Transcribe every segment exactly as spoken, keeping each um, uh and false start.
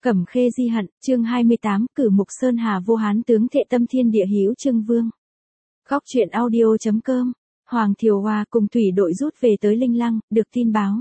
Cẩm Khê Di Hận, chương hai mươi tám, cử Mục Sơn Hà vô Hán tướng thệ tâm thiên địa hữu Trương Vương. Góc truyện audio chấm com. Hoàng Thiều Hòa cùng thủy đội rút về tới Linh Lăng, được tin báo.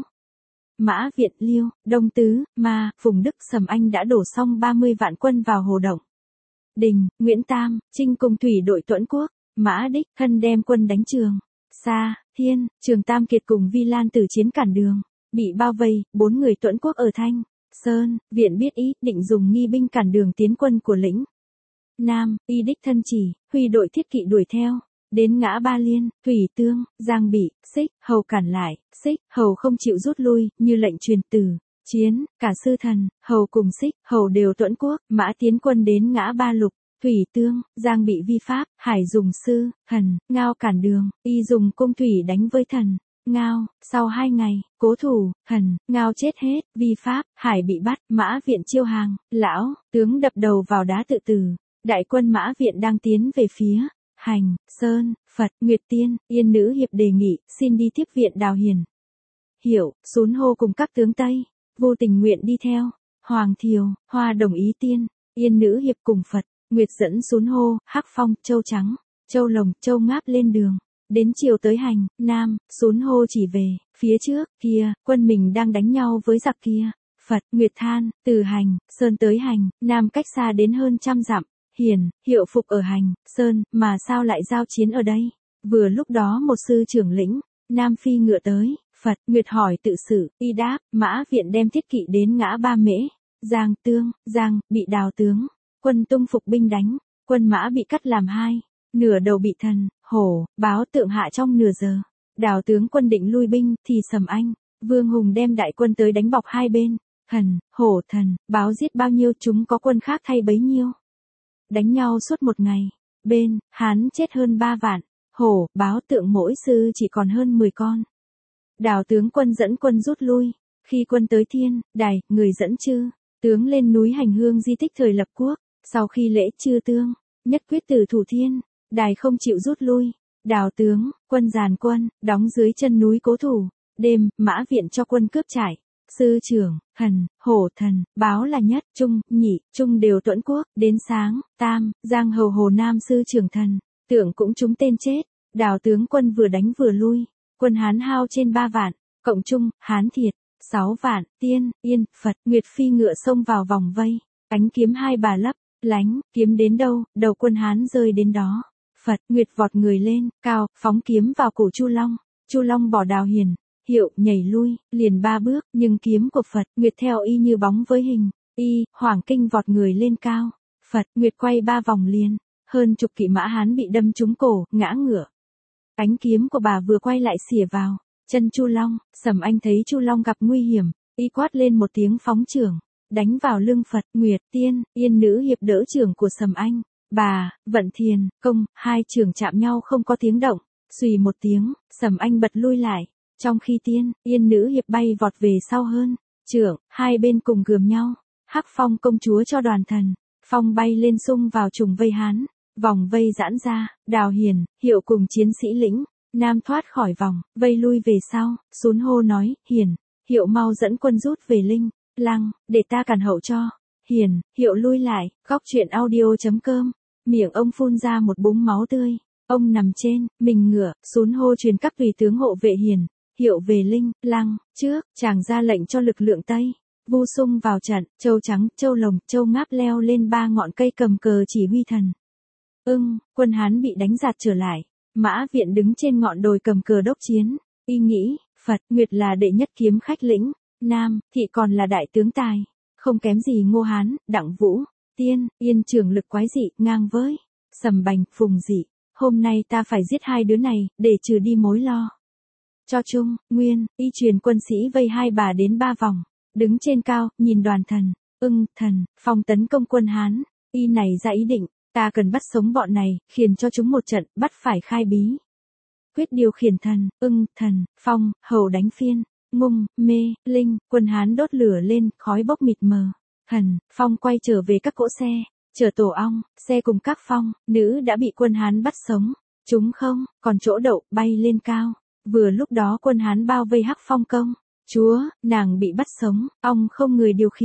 Mã Viện, Liêu, Đông Tứ, Ma, Phùng Đức, Sầm Anh đã đổ xong ba mươi vạn quân vào Hồ Động. Đình, Nguyễn Tam, Trinh cùng thủy đội Tuẫn Quốc, Mã Đích, Thân đem quân đánh Trường Sa, Thiên, Trường Tam Kiệt cùng Vi Lan Tử chiến cản đường, bị bao vây, bốn người Tuẫn Quốc ở Thanh Sơn, Viện biết ý, định dùng nghi binh cản đường tiến quân của lĩnh Nam, y đích thân chỉ, huy đội thiết kỵ đuổi theo, đến ngã Ba Liên, Thủy Tương, Giang Bị, Xích, Hầu cản lại, Xích, Hầu không chịu rút lui, như lệnh truyền từ, chiến, cả Sư Thần, Hầu cùng Xích, Hầu đều Tuẫn Quốc, Mã tiến quân đến ngã Ba Lục, Thủy Tương, Giang Bị vi pháp, Hải dùng Sư, Thần, Ngao cản đường, y dùng cung thủy đánh với Thần. Ngao, sau hai ngày, cố thủ, Thần, Ngao chết hết, vi pháp, Hải bị bắt, Mã Viện chiêu hàng, lão, tướng đập đầu vào đá tự tử, đại quân Mã Viện đang tiến về phía, Hành, Sơn, Phật, Nguyệt Tiên, Yên Nữ Hiệp đề nghị, xin đi tiếp viện Đào Hiền. Hiểu, Xún Hô cùng các tướng Tây, vô tình nguyện đi theo, Hoàng Thiều, Hoa đồng ý tiên, Yên Nữ Hiệp cùng Phật, Nguyệt dẫn Xún Hô, Hắc Phong, Châu Trắng, Châu Lồng, Châu Ngáp lên đường. Đến chiều tới Hành, Nam, Xún Hô chỉ về, phía trước, kia, quân mình đang đánh nhau với giặc kia. Phật, Nguyệt than, từ Hành, Sơn tới Hành, Nam cách xa đến hơn trăm dặm. Hiền, Hiệu phục ở Hành, Sơn, mà sao lại giao chiến ở đây? Vừa lúc đó một sư trưởng lĩnh, Nam phi ngựa tới, Phật, Nguyệt hỏi tự sự, y đáp, Mã Viện đem thiết kỵ đến ngã Ba Mễ, Giang Tương, Giang, bị Đào tướng, quân tung phục binh đánh, quân Mã bị cắt làm hai. Nửa đầu bị Thần, Hổ, báo tượng hạ trong nửa giờ. Đào tướng quân định lui binh, thì Sầm Anh, Vương Hùng đem đại quân tới đánh bọc hai bên. Thần, Hổ, Thần, báo giết bao nhiêu chúng có quân khác thay bấy nhiêu. Đánh nhau suốt một ngày. Bên, Hán chết hơn ba vạn. Hổ, báo tượng mỗi sư chỉ còn hơn mười con. Đào tướng quân dẫn quân rút lui. Khi quân tới Thiên, Đài, người dẫn Chư tướng lên núi hành hương di tích thời lập quốc. Sau khi lễ Chư Tương, nhất quyết tử thủ Thiên. Đài không chịu rút lui, Đào tướng, quân dàn quân, đóng dưới chân núi cố thủ, đêm, Mã Viện cho quân cướp trại, sư trưởng, Thần, Hổ, Thần, báo là nhất, Trung, Nhị, Trung đều Tuẫn Quốc, đến sáng, Tam, Giang Hầu Hồ Nam sư trưởng Thần, tưởng cũng trúng tên chết, Đào tướng quân vừa đánh vừa lui, quân Hán hao trên ba vạn, cộng Trung, Hán thiệt, sáu vạn, Tiên, Yên, Phật, Nguyệt phi ngựa xông vào vòng vây, ánh kiếm hai bà lấp, lánh, kiếm đến đâu, đầu quân Hán rơi đến đó. Phật, Nguyệt vọt người lên, cao, phóng kiếm vào cổ Chu Long, Chu Long bỏ Đào Hiền, Hiệu, nhảy lui, liền ba bước, nhưng kiếm của Phật, Nguyệt theo y như bóng với hình, y, Hoàng Kinh vọt người lên cao, Phật, Nguyệt quay ba vòng liền, hơn chục kỵ mã Hán bị đâm trúng cổ, ngã ngửa. Ánh kiếm của bà vừa quay lại xỉa vào, chân Chu Long, Sầm Anh thấy Chu Long gặp nguy hiểm, y quát lên một tiếng phóng trưởng, đánh vào lưng Phật, Nguyệt, Tiên, Yên Nữ Hiệp đỡ trưởng của Sầm Anh. Bà, Vận Thiền, Công, hai trường chạm nhau không có tiếng động, xùy một tiếng, Sầm Anh bật lui lại, trong khi Tiên, Yên Nữ Hiệp bay vọt về sau hơn, trưởng, hai bên cùng gườm nhau, Hắc Phong công chúa cho đoàn Thần, Phong bay lên xung vào trùng vây Hán, vòng vây giãn ra, Đào Hiền, Hiệu cùng chiến sĩ lĩnh, Nam thoát khỏi vòng, vây lui về sau, Xún Hô nói, Hiền, Hiệu mau dẫn quân rút về Linh Lăng, để ta cản hậu cho, Hiền, Hiệu lui lại, góc truyện audio chấm com. Miệng ông phun ra một búng máu tươi, ông nằm trên, mình ngửa, Xún Hô truyền các tùy tướng hộ vệ Hiền, Hiệu về Linh Lăng, trước, chàng ra lệnh cho lực lượng Tây, Vu Sung vào trận, Châu Trắng, Châu Lồng, Châu Ngáp leo lên ba ngọn cây cầm cờ chỉ huy Thần. Ưng, quân Hán bị đánh giạt trở lại, Mã Viện đứng trên ngọn đồi cầm cờ đốc chiến, y nghĩ, Phật, Nguyệt là đệ nhất kiếm khách lĩnh Nam, thị còn là đại tướng tài, không kém gì Ngô Hán, Đặng Vũ. Tiên, Yên trưởng lực quái dị, ngang với Sầm Bành, Phùng Dị, hôm nay ta phải giết hai đứa này, để trừ đi mối lo. Cho Trung, Nguyên, y truyền quân sĩ vây hai bà đến ba vòng, đứng trên cao, nhìn đoàn Thần, Ưng, Thần, Phong tấn công quân Hán, y này ra ý định, ta cần bắt sống bọn này, khiển cho chúng một trận, bắt phải khai bí. Quyết điều khiển Thần, Ưng, Thần, Phong, Hầu đánh phiên, Ngung, Mê, Linh, quân Hán đốt lửa lên, khói bốc mịt mờ. Thần, Phong quay trở về các cỗ xe, chở tổ ong, xe cùng các phong, nữ đã bị quân Hán bắt sống, chúng không, còn chỗ đậu, bay lên cao. Vừa lúc đó quân Hán bao vây Hắc Phong công, chúa, nàng bị bắt sống, ong không người điều khiển,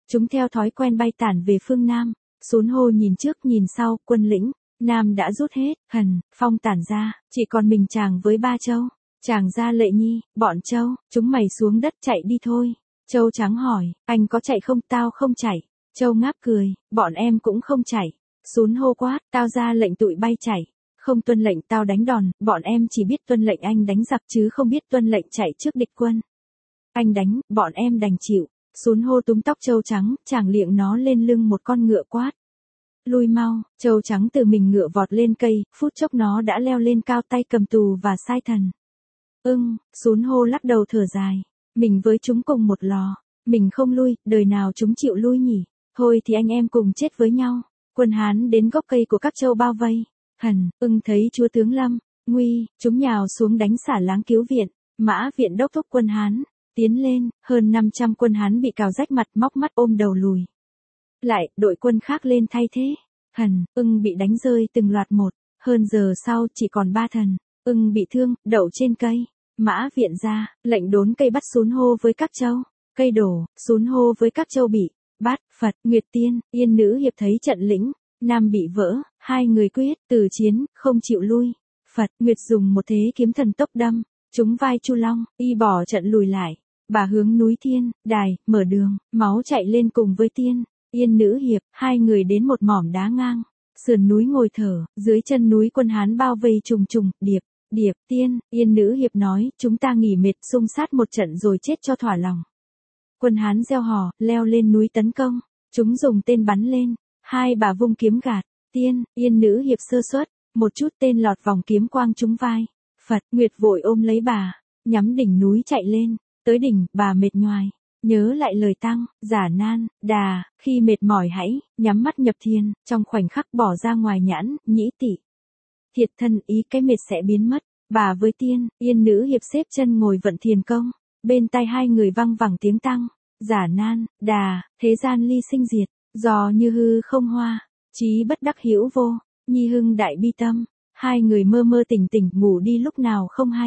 Chúng theo thói quen bay tản về phương Nam. Sún hô nhìn trước nhìn sau, quân lĩnh, Nam đã rút hết, Hần, Phong tản ra, chỉ còn mình chàng với ba châu. Chàng ra lệ nhi, bọn châu, chúng mày xuống đất chạy đi thôi. Châu trắng hỏi, anh có chạy không? Tao không chạy. Châu ngáp cười, bọn em cũng không chạy. Sún hô quát, tao ra lệnh tụi bay chạy. Không tuân lệnh tao đánh đòn, bọn em chỉ biết tuân lệnh anh đánh giặc chứ không biết tuân lệnh chạy trước địch quân. Anh đánh, bọn em đành chịu. Sún hô túm tóc Châu trắng, chàng liệng nó lên lưng một con ngựa quát. Lui mau, Châu trắng từ mình ngựa vọt lên cây, phút chốc nó đã leo lên cao tay cầm tù và sai thần. Ưng, Sún hô lắc đầu thở dài. Mình với chúng cùng một lò. Mình không lui, đời nào chúng chịu lui nhỉ? Thôi thì anh em cùng chết với nhau. Quân Hán đến gốc cây của các châu bao vây. Hần, Ưng thấy chúa tướng Lâm, nguy, chúng nhào xuống đánh xả láng cứu viện. Mã viện đốc thúc quân Hán. Tiến lên, hơn năm trăm quân Hán bị cào rách mặt móc mắt ôm đầu lùi. Lại, đội quân khác lên thay thế. Hần, Ưng bị đánh rơi từng loạt một. Hơn giờ sau chỉ còn ba thần. Ưng bị thương, đậu trên cây. Mã viện ra, lệnh đốn cây bắt Sún hô với các châu. Cây đổ, Sún hô với các châu bị bắt. Phật, Nguyệt Tiên, Yên Nữ hiệp thấy trận lĩnh Nam bị vỡ, hai người quyết từ chiến, không chịu lui. Phật, Nguyệt dùng một thế kiếm thần tốc đâm, trúng vai Chu Long, y bỏ trận lùi lại. Bà hướng núi Thiên, Đài, mở đường, máu chạy lên cùng với Tiên, Yên Nữ hiệp, hai người đến một mỏm đá ngang. Sườn núi ngồi thở, dưới chân núi quân Hán bao vây trùng trùng, điệp. Điệp, Tiên, Yên Nữ hiệp nói, chúng ta nghỉ mệt xung sát một trận rồi chết cho thỏa lòng. Quân Hán reo hò, leo lên núi tấn công, chúng dùng tên bắn lên, hai bà vung kiếm gạt, Tiên, Yên Nữ hiệp sơ suất, một chút tên lọt vòng kiếm quang trúng vai. Phật, Nguyệt vội ôm lấy bà, nhắm đỉnh núi chạy lên, tới đỉnh, bà mệt nhoài, nhớ lại lời Tăng, Giả Nan, Đà, khi mệt mỏi hãy, nhắm mắt nhập thiền, trong khoảnh khắc bỏ ra ngoài nhãn, nhĩ tị. Thiệt thân ý cái mệt sẽ biến mất, bà với Tiên, Yên Nữ hiệp xếp chân ngồi vận thiền công, bên tai hai người văng vẳng tiếng Tăng, Giả Nan, Đà, thế gian ly sinh diệt, do như hư không hoa, chí bất đắc hữu vô, nhi hưng đại bi tâm, hai người mơ mơ tỉnh tỉnh ngủ đi lúc nào không hay.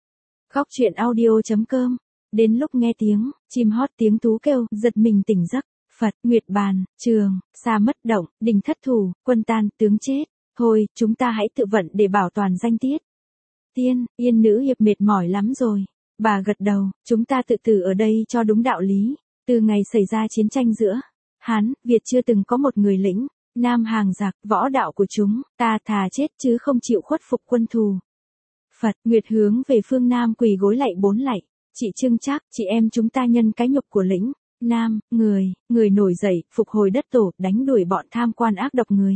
Góc truyện audio.com, đến lúc nghe tiếng, chim hót tiếng tú kêu, giật mình tỉnh giấc, Phật, Nguyệt bàn, trường, xa mất động, đình thất thủ, quân tan, tướng chết. Thôi, chúng ta hãy tự vận để bảo toàn danh tiết. Tiên, Yên Nữ hiệp mệt mỏi lắm rồi. Bà gật đầu, chúng ta tự tử ở đây cho đúng đạo lý. Từ ngày xảy ra chiến tranh giữa Hán, Việt chưa từng có một người lĩnh Nam hàng giặc, võ đạo của chúng, ta thà chết chứ không chịu khuất phục quân thù. Phật, Nguyệt hướng về phương Nam quỳ gối lạy bốn lạy. Chị Trưng Trác, chị em chúng ta nhân cái nhục của lĩnh Nam, người, người nổi dậy, phục hồi đất tổ, đánh đuổi bọn tham quan ác độc người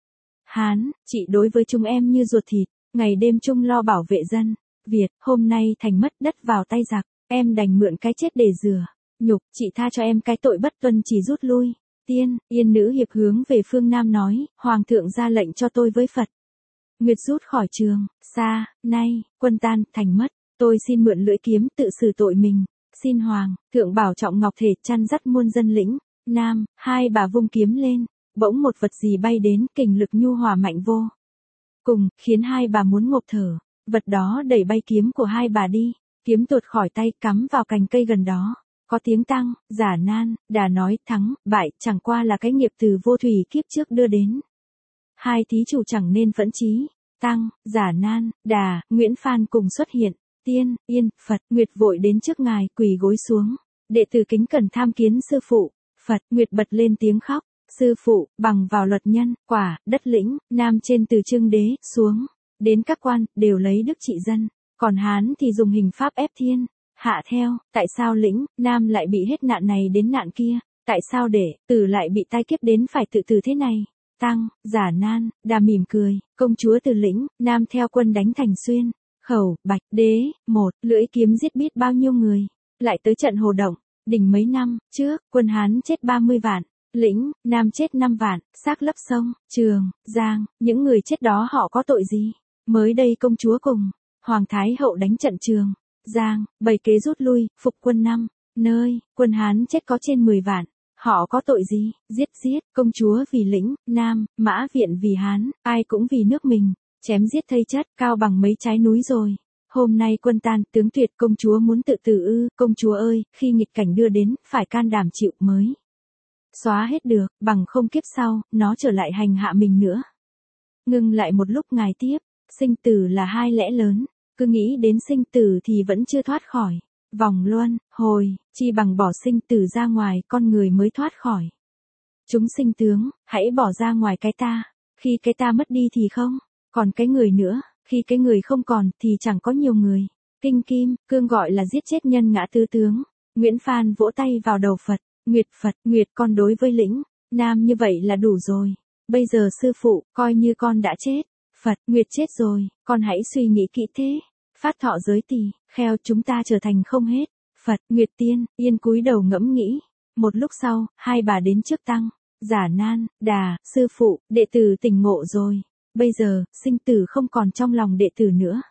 Hán, chị đối với chúng em như ruột thịt, ngày đêm chung lo bảo vệ dân Việt, hôm nay thành mất đất vào tay giặc, em đành mượn cái chết để rửa nhục, chị tha cho em cái tội bất tuân chỉ rút lui. Tiên, Yên Nữ hiệp hướng về phương Nam nói, Hoàng thượng ra lệnh cho tôi với Phật. Nguyệt rút khỏi trường, xa, nay, quân tan, thành mất, tôi xin mượn lưỡi kiếm tự xử tội mình, xin Hoàng thượng bảo trọng ngọc thể chăn dắt muôn dân lĩnh Nam, hai bà vung kiếm lên. Bỗng một vật gì bay đến, kình lực nhu hòa mạnh vô cùng, khiến hai bà muốn ngộp thở. Vật đó đẩy bay kiếm của hai bà đi, kiếm tuột khỏi tay cắm vào cành cây gần đó. Có tiếng Tăng, Giả Nan, Đà nói thắng, bại chẳng qua là cái nghiệp từ vô thủy kiếp trước đưa đến. Hai thí chủ chẳng nên phẫn chí. Tăng, Giả Nan, Đà, Nguyễn Phan cùng xuất hiện. Tiên, Yên, Phật, Nguyệt vội đến trước ngài quỳ gối xuống. Đệ tử kính cẩn tham kiến sư phụ. Phật, Nguyệt bật lên tiếng khóc. Sư phụ, bằng vào luật nhân, quả, đất lĩnh, Nam trên từ Trưng đế, xuống, đến các quan, đều lấy đức trị dân, còn Hán thì dùng hình pháp ép thiên, hạ theo, tại sao lĩnh, Nam lại bị hết nạn này đến nạn kia, tại sao để, Tử lại bị tai kiếp đến phải tự tử thế này. Tăng, Giả Nan, Đà mỉm cười, công chúa từ lĩnh, Nam theo quân đánh Thành Xuyên, Khẩu, Bạch, Đế, một, lưỡi kiếm giết biết bao nhiêu người, lại tới trận Hồ Động, đỉnh mấy năm, trước, quân Hán chết ba mươi vạn. Lĩnh, Nam chết năm vạn, xác lấp sông, Trường, Giang, những người chết đó họ có tội gì? Mới đây công chúa cùng Hoàng Thái hậu đánh trận Trường, Giang, bày kế rút lui, phục quân năm nơi, quân Hán chết có trên mười vạn. Họ có tội gì? Giết giết, công chúa vì lĩnh Nam, Mã viện vì Hán, ai cũng vì nước mình, chém giết thây chất, cao bằng mấy trái núi rồi. Hôm nay quân tan, tướng tuyệt, công chúa muốn tự tử ư? Công chúa ơi, khi nghịch cảnh đưa đến, phải can đảm chịu mới Xóa hết được, bằng không kiếp sau, nó trở lại hành hạ mình nữa. Ngưng lại một lúc ngài tiếp, sinh tử là hai lẽ lớn, cứ nghĩ đến sinh tử thì vẫn chưa thoát khỏi vòng luân hồi, chi bằng bỏ sinh tử ra ngoài con người mới thoát khỏi. Chúng sinh tướng, hãy bỏ ra ngoài cái ta, khi cái ta mất đi thì không, còn cái người nữa, khi cái người không còn thì chẳng có nhiều người. Kinh Kim, Cương gọi là giết chết nhân ngã tứ tướng. Nguyễn Phan vỗ tay vào đầu Phật, Nguyệt Phật, Nguyệt con đối với Lĩnh Nam như vậy là đủ rồi. Bây giờ sư phụ, coi như con đã chết. Phật, Nguyệt chết rồi, con hãy suy nghĩ kỹ thế. Phát thọ giới tỳ, kheo chúng ta trở thành không hết. Phật, Nguyệt tiên, yên cúi đầu ngẫm nghĩ. Một lúc sau, hai bà đến trước tăng. Giả Nan, Đà, sư phụ, đệ tử tỉnh ngộ rồi. Bây giờ, sinh tử không còn trong lòng đệ tử nữa.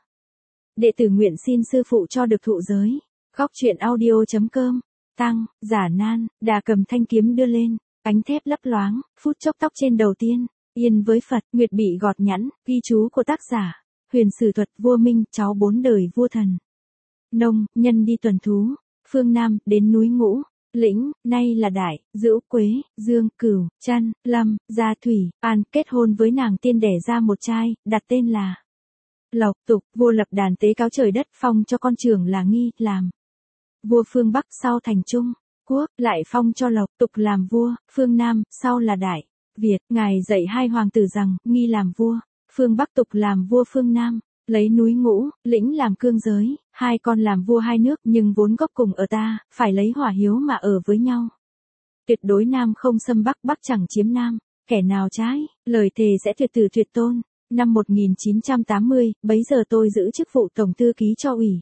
Đệ tử nguyện xin sư phụ cho được thụ giới. Góc truyện audio.com. Tăng, Giả Nan, Đà cầm thanh kiếm đưa lên, cánh thép lấp loáng, phút chốc tóc trên đầu tiên. Yên với Phật, Nguyệt bị gọt nhẵn, ghi chú của tác giả. Huyền Sử Thuật, vua Minh, cháu bốn đời vua Thần Nông, nhân đi tuần thú. Phương Nam, đến núi Ngũ. Lĩnh, nay là Đại, Dữu, Quế, Dương, Cửu, Trăn, Lâm, Gia Thủy, An kết hôn với nàng tiên đẻ ra một trai, đặt tên là Lộc. Tục, vua lập đàn tế cáo trời đất, phong cho con trưởng là Nghi, làm vua phương Bắc, sau thành Trung Quốc, lại phong cho Lộc Tục làm vua, phương Nam, sau là Đại Việt. Ngài dạy hai hoàng tử rằng, Nghi làm vua, phương Bắc, Tục làm vua phương Nam, lấy núi Ngũ, Lĩnh làm cương giới, hai con làm vua hai nước nhưng vốn gốc cùng ở ta, phải lấy hỏa hiếu mà ở với nhau. Tuyệt đối Nam không xâm Bắc, Bắc chẳng chiếm Nam, kẻ nào trái, lời thề sẽ tuyệt tử tuyệt tôn. Năm một nghìn chín trăm tám mươi, bấy giờ tôi giữ chức vụ tổng thư ký cho ủy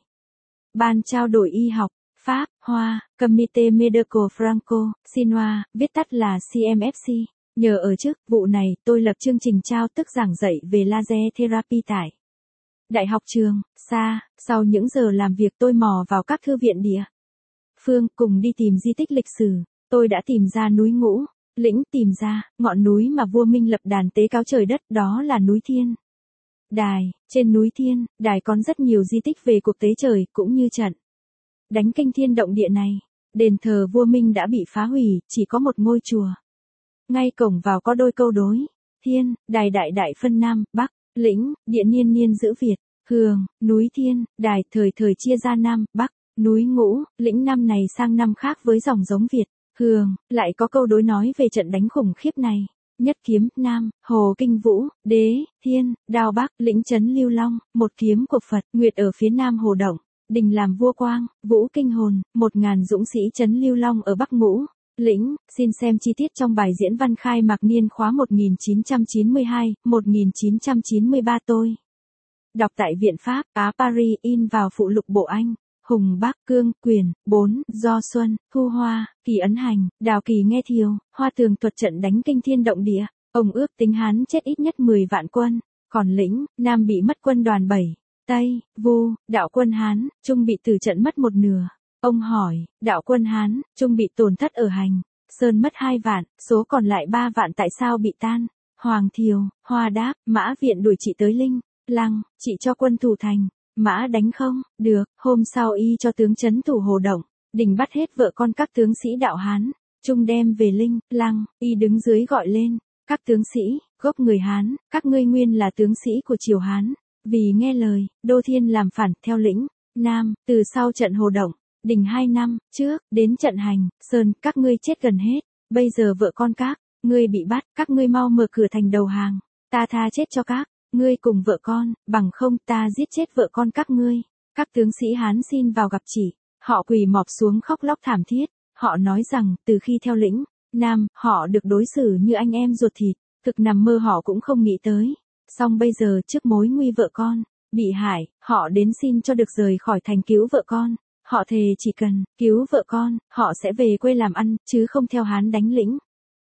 ban trao đổi y học, Pháp, Hoa, Comité Medical Franco, Sinoa, viết tắt là xê em ép xê. Nhờ ở chức vụ này, tôi lập chương trình trao tức giảng dạy về laser therapy tại Đại học trường, xa, sau những giờ làm việc tôi mò vào các thư viện địa phương cùng đi tìm di tích lịch sử. Tôi đã tìm ra núi Ngũ, Lĩnh, tìm ra ngọn núi mà vua Minh lập đàn tế cáo trời đất, đó là núi Thiên Đài. Trên núi Thiên Đài còn rất nhiều di tích về cuộc tế trời cũng như trận đánh kinh thiên động địa này. Đền thờ vua Minh đã bị phá hủy, chỉ có một ngôi chùa. Ngay cổng vào có đôi câu đối. Thiên Đài đại đại phân Nam, Bắc, Lĩnh, địa niên niên giữ Việt, Hường, núi Thiên Đài thời thời chia ra Nam, Bắc, núi Ngũ, Lĩnh năm này sang năm khác với dòng giống Việt, Hường, lại có câu đối nói về trận đánh khủng khiếp này. Nhất kiếm, Nam, Hồ Kinh Vũ, Đế, Thiên, Đao Bắc, Lĩnh trấn Lưu Long, một kiếm của Phật, Nguyệt ở phía Nam Hồ Động, Đình làm vua Quang, Vũ kinh hồn, một ngàn dũng sĩ trấn Lưu Long ở Bắc Ngũ, Lĩnh. Xin xem chi tiết trong bài diễn văn khai mạc niên khóa một nghìn chín trăm chín mươi hai, một nghìn chín trăm chín mươi ba tôi đọc tại Viện Pháp, Á Paris, in vào phụ lục bộ Anh. Hùng Bắc, Cương, Quyền, bốn, Do Xuân, Thu Hoa, Kỳ ấn hành, Đào Kỳ nghe thiều, Hoa tường thuật trận đánh kinh thiên động địa. Ông ước tính Hán chết ít nhất mười vạn quân, còn Lĩnh, Nam bị mất quân đoàn bảy, Tây, Vu, đạo quân Hán, Trung bị tử trận mất một nửa. Ông hỏi, đạo quân Hán, Trung bị tổn thất ở Hành Sơn mất hai vạn, số còn lại ba vạn tại sao bị tan? Hoàng Thiều, Hoa đáp, Mã viện đuổi chị tới Linh Lăng, chị cho quân thủ thành. Mã đánh không, được, hôm sau y cho tướng trấn thủ Hồ Động, Đình bắt hết vợ con các tướng sĩ đạo Hán, Trung đem về Linh Lăng, y đứng dưới gọi lên, các tướng sĩ, gốc người Hán, các ngươi nguyên là tướng sĩ của triều Hán, vì nghe lời, Đô Thiên làm phản, theo Lĩnh Nam, từ sau trận Hồ Động, Đình hai năm trước, đến trận Hành Sơn, các ngươi chết gần hết, bây giờ vợ con các ngươi bị bắt, các ngươi mau mở cửa thành đầu hàng, ta tha chết cho các ngươi cùng vợ con, bằng không ta giết chết vợ con các ngươi. Các tướng sĩ Hán xin vào gặp chỉ, họ quỳ mọp xuống khóc lóc thảm thiết, họ nói rằng, từ khi theo Lĩnh Nam, họ được đối xử như anh em ruột thịt, thực nằm mơ họ cũng không nghĩ tới. Song bây giờ trước mối nguy vợ con bị hại, họ đến xin cho được rời khỏi thành cứu vợ con. Họ thề chỉ cần cứu vợ con, họ sẽ về quê làm ăn, chứ không theo Hán đánh Lĩnh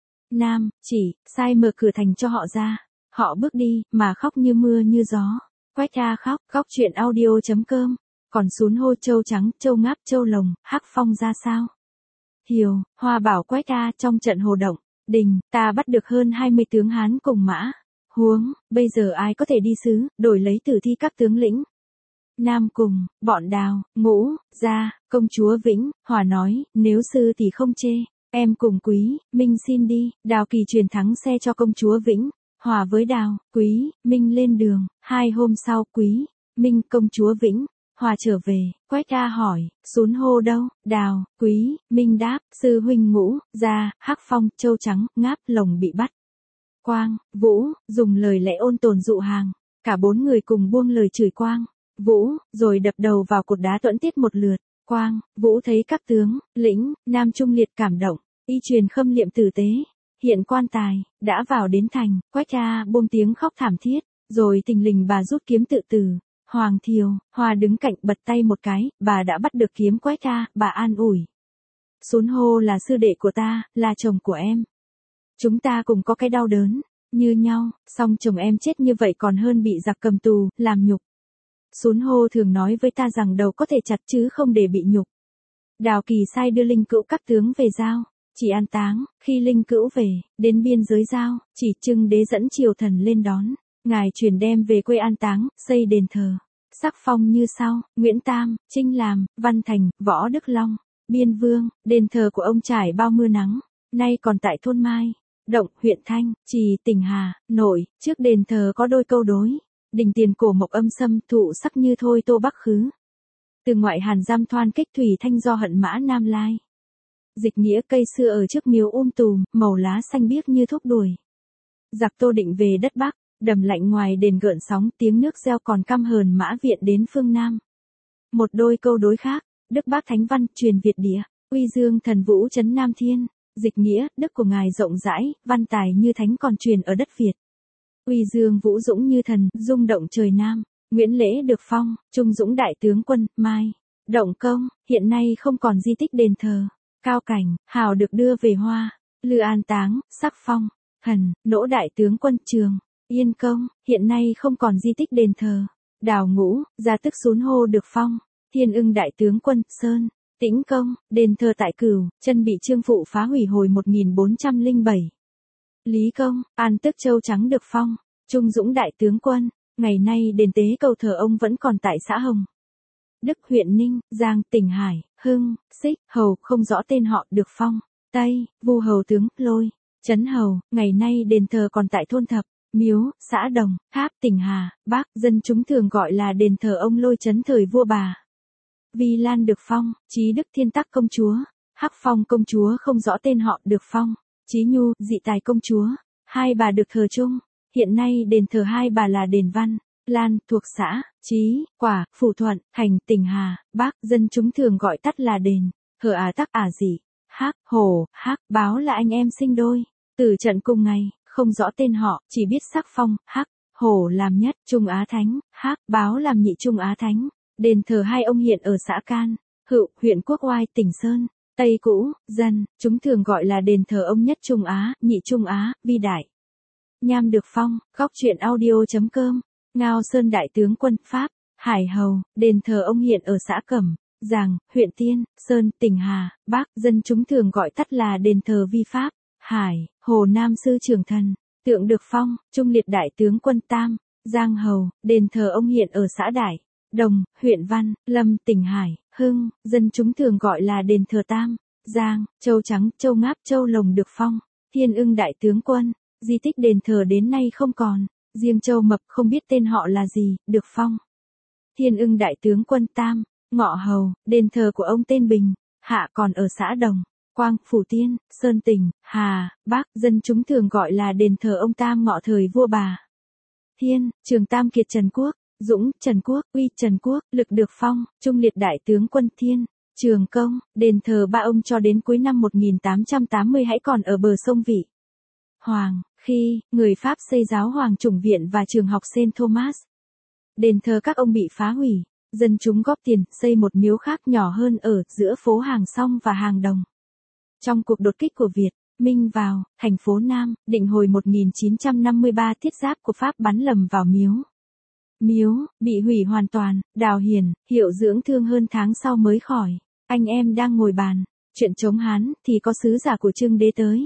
Nam, chỉ sai mở cửa thành cho họ ra. Họ bước đi, mà khóc như mưa như gió. Quách ra khóc, góc truyện audio.com. Còn Sún hô Châu Trắng, Châu Ngáp, Châu Lồng, Hắc Phong ra sao? Hiều, Hoa bảo Quách ra trong trận Hồ Động, Đình, ta bắt được hơn hai mươi tướng Hán cùng Mã. Huống, bây giờ ai có thể đi sứ, đổi lấy tử thi các tướng lĩnh Nam cùng, bọn Đào, Ngũ, Gia, công chúa Vĩnh, Hòa nói, nếu sư thì không chê. Em cùng Quý, Minh xin đi, Đào Kỳ truyền thắng xe cho công chúa Vĩnh, Hòa với Đào, Quý, Minh lên đường, hai hôm sau Quý, Minh, công chúa Vĩnh, Hòa trở về, Quách A hỏi, Sún Hô đâu, Đào, Quý, Minh đáp, sư huynh Ngũ, Gia, Hắc Phong, Châu Trắng, Ngáp, Lồng bị bắt. Quang, Vũ, dùng lời lẽ ôn tồn dụ hàng, cả bốn người cùng buông lời chửi Quang, Vũ, rồi đập đầu vào cột đá tuẫn tiết một lượt. Quang, Vũ thấy các tướng, lĩnh, Nam Trung liệt cảm động, y truyền khâm liệm tử tế, hiện quan tài, đã vào đến thành, Quách A buông tiếng khóc thảm thiết, rồi tình lình bà rút kiếm tự tử. Hoàng Thiều, Hòa đứng cạnh bật tay một cái, bà đã bắt được kiếm Quách A, bà an ủi. Sún Hô là sư đệ của ta, là chồng của em. Chúng ta cùng có cái đau đớn, như nhau, song chồng em chết như vậy còn hơn bị giặc cầm tù, làm nhục. Sún Hô thường nói với ta rằng đầu có thể chặt chứ không để bị nhục. Đào Kỳ sai đưa linh cữu các tướng về giao, chỉ an táng, khi linh cữu về, đến biên giới giao, chỉ Trưng đế dẫn triều thần lên đón. Ngài truyền đem về quê an táng, xây đền thờ. Sắc phong như sau, Nguyễn Tam, Trinh Làm, Văn Thành, Võ Đức Long, Biên Vương, đền thờ của ông trải bao mưa nắng, nay còn tại thôn Mai, Động, huyện Thanh, Trì, tỉnh Hà, Nội, trước đền thờ có đôi câu đối. Đình tiền cổ mộc âm sâm, thụ sắc như thôi tô bắc khứ. Từ ngoại Hàn giam thoan kích thủy thanh do hận mã Nam Lai. Dịch nghĩa cây xưa ở trước miếu um tùm, màu lá xanh biếc như thúc đuổi. Giặc Tô định về đất Bắc. Đầm lạnh ngoài đền gợn sóng, tiếng nước reo còn căm hờn mã viện đến phương Nam. Một đôi câu đối khác, Đức Bác Thánh Văn, truyền Việt địa, uy dương thần vũ trấn Nam Thiên, dịch nghĩa, đức của ngài rộng rãi, văn tài như thánh còn truyền ở đất Việt. Uy dương vũ dũng như thần, rung động trời Nam, Nguyễn Lễ được phong, trung dũng đại tướng quân, Mai, Động Công, hiện nay không còn di tích đền thờ, Cao Cảnh, hào được đưa về Hoa, Lư an táng, Sắc Phong, Thần, nỗ đại tướng quân Trường. Yên Công, hiện nay không còn di tích đền thờ. Đào Ngũ, gia tức Sún Hô được phong. Thiên Ưng đại tướng quân, Sơn, Tĩnh Công, đền thờ tại Cửu, chân bị Trương Phụ phá hủy hồi một nghìn bốn trăm lẻ bảy. Lý Công, An tức Châu Trắng được phong. Trung dũng đại tướng quân, ngày nay đền tế cầu thờ ông vẫn còn tại xã Hồng Đức, huyện Ninh, Giang, tỉnh Hải, Hưng, Xích, Hầu, không rõ tên họ được phong. Tây, Vu Hầu tướng, Lôi, Trấn Hầu, ngày nay đền thờ còn tại thôn Thập. Miếu, xã Đồng, Tháp, tỉnh Hà, Bắc, dân chúng thường gọi là đền thờ ông Lôi Trấn thời vua bà. Vi Lan được phong, Trí Đức Thiên Tắc công chúa, Hắc Phong công chúa không rõ tên họ được phong, Trí Nhu, Dị Tài công chúa, hai bà được thờ chung, hiện nay đền thờ hai bà là đền Văn, Lan, thuộc xã, Trí, Quả, Phủ Thuận, Thành, tỉnh Hà, Bắc, dân chúng thường gọi tắt là đền, Hờ Á Tắc Ả Dị, Hắc, Hổ, Hắc, Báo là anh em sinh đôi, tử trận cùng ngày. Không rõ tên họ, chỉ biết Sắc Phong, Hắc, Hổ làm nhất, Trung Á Thánh, Hắc, Báo làm nhị Trung Á Thánh. Đền thờ hai ông hiện ở xã Can, Hựu, huyện Quốc Oai, tỉnh Sơn, Tây Cũ, Dân, chúng thường gọi là đền thờ ông nhất Trung Á, nhị Trung Á, Vi Đại. Nham được phong, góc truyện audio.com, Ngao Sơn đại tướng quân, Pháp, Hải Hầu, đền thờ ông hiện ở xã Cẩm, Giàng, huyện Tiên, Sơn, tỉnh Hà, Bắc, dân chúng thường gọi tắt là đền thờ Vi Pháp. Hải, Hồ Nam sư trưởng thần, tượng được phong, trung liệt đại tướng quân Tam, Giang Hầu, đền thờ ông hiện ở xã Đại, Đồng, huyện Văn, Lâm, tỉnh Hải, Hưng, dân chúng thường gọi là đền thờ Tam, Giang, Châu Trắng, Châu Ngáp, Châu Lồng được phong, Thiên Ưng đại tướng quân, di tích đền thờ đến nay không còn, riêng Châu Mập không biết tên họ là gì, được phong. Thiên Ưng đại tướng quân Tam, Ngọ Hầu, đền thờ của ông tên Bình, Hạ còn ở xã Đồng. Quang, Phủ Tiên, Sơn tỉnh, Hà, Bắc, dân chúng thường gọi là đền thờ ông Tam Ngọ thời vua bà. Thiên, Trường Tam Kiệt Trần Quốc, Dũng, Trần Quốc, Uy Trần Quốc, Lực được phong, Trung liệt đại tướng quân Thiên, Trường Công, đền thờ ba ông cho đến cuối năm một nghìn tám trăm tám mươi hãy còn ở bờ sông Vị. Hoàng, khi, người Pháp xây giáo hoàng chủng viện và trường học Saint Thomas. Đền thờ các ông bị phá hủy, dân chúng góp tiền, xây một miếu khác nhỏ hơn ở giữa phố Hàng Song và Hàng Đồng. Trong cuộc đột kích của Việt, Minh vào, thành phố Nam, Định hồi một nghìn chín trăm năm mươi ba thiết giáp của Pháp bắn lầm vào miếu. Miếu, bị hủy hoàn toàn, Đào Hiền, hiệu dưỡng thương hơn tháng sau mới khỏi. Anh em đang ngồi bàn, chuyện chống Hán, thì có sứ giả của Trương Đế tới.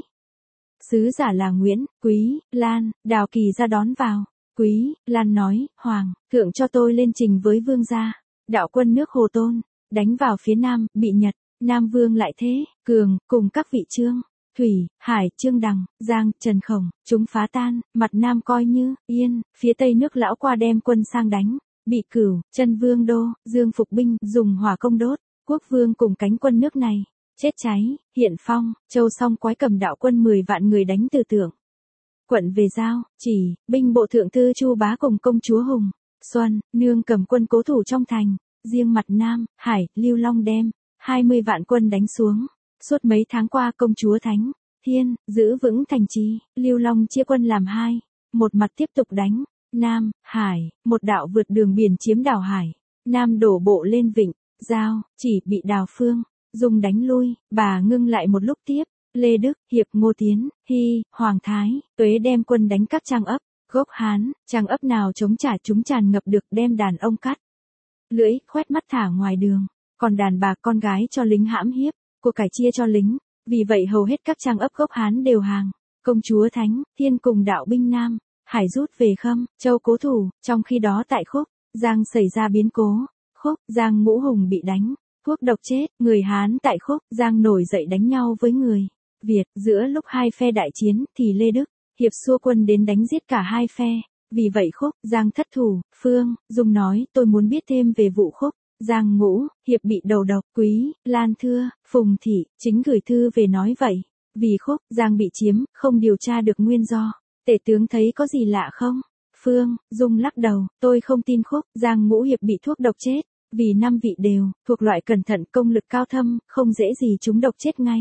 Sứ giả là Nguyễn, Quý, Lan, Đào Kỳ ra đón vào. Quý, Lan nói, Hoàng, thượng cho tôi lên trình với vương gia. Đạo quân nước Hồ Tôn, đánh vào phía Nam, bị Nhật, Nam Vương lại thế, Cường, cùng các vị Trương, Thủy, Hải, Trương Đằng, Giang, Trần Khổng, chúng phá tan, mặt Nam coi như, yên, phía Tây nước lão qua đem quân sang đánh, bị Cửu, Chân Vương Đô, Dương phục binh, dùng hỏa công đốt, Quốc Vương cùng cánh quân nước này, chết cháy, Hiện Phong, Châu Song quái cầm đạo quân mười vạn người đánh từ Tưởng Quận về Giao, Chỉ, binh bộ thượng thư Chu Bá cùng công chúa Hùng, Xuân, nương cầm quân cố thủ trong thành, riêng mặt Nam, Hải, Lưu Long đem hai mươi vạn quân đánh xuống. Suốt mấy tháng qua công chúa Thánh, Thiên, giữ vững thành trì, Lưu Long chia quân làm hai, một mặt tiếp tục đánh, Nam, Hải, một đạo vượt đường biển chiếm đảo Hải, Nam đổ bộ lên Vịnh, Giao, Chỉ bị Đào Phương, dùng đánh lui, bà ngưng lại một lúc tiếp, Lê Đức, Hiệp Ngô Tiến, Hy, Hoàng Thái, Tuế đem quân đánh các trang ấp, gốc Hán, trang ấp nào chống trả chúng tràn ngập được đem đàn ông cắt. Lưỡi, khoét mắt thả ngoài đường, còn đàn bà con gái cho lính hãm hiếp, của cải chia cho lính, vì vậy hầu hết các trang ấp gốc Hán đều hàng. Công chúa Thánh, Thiên cùng đạo binh Nam, Hải rút về Khâm, Châu cố thủ, trong khi đó tại Khúc, Giang xảy ra biến cố, Khúc, Giang Ngũ Hùng bị đánh, thuốc độc chết, người Hán tại Khúc, Giang nổi dậy đánh nhau với người Việt, giữa lúc hai phe đại chiến thì Lê Đức, Hiệp xua quân đến đánh giết cả hai phe, vì vậy Khúc, Giang thất thủ, Phương, Dung nói tôi muốn biết thêm về vụ Khúc. Giang Ngũ, Hiệp bị đầu độc, Quý, Lan Thưa, Phùng Thị, chính gửi thư về nói vậy. Vì Khúc, Giang bị chiếm, không điều tra được nguyên do. Tể tướng thấy có gì lạ không? Phương, Dung lắc đầu, tôi không tin Khúc, Giang Ngũ Hiệp bị thuốc độc chết. Vì năm vị đều, thuộc loại cẩn thận công lực cao thâm, không dễ gì chúng độc chết ngay.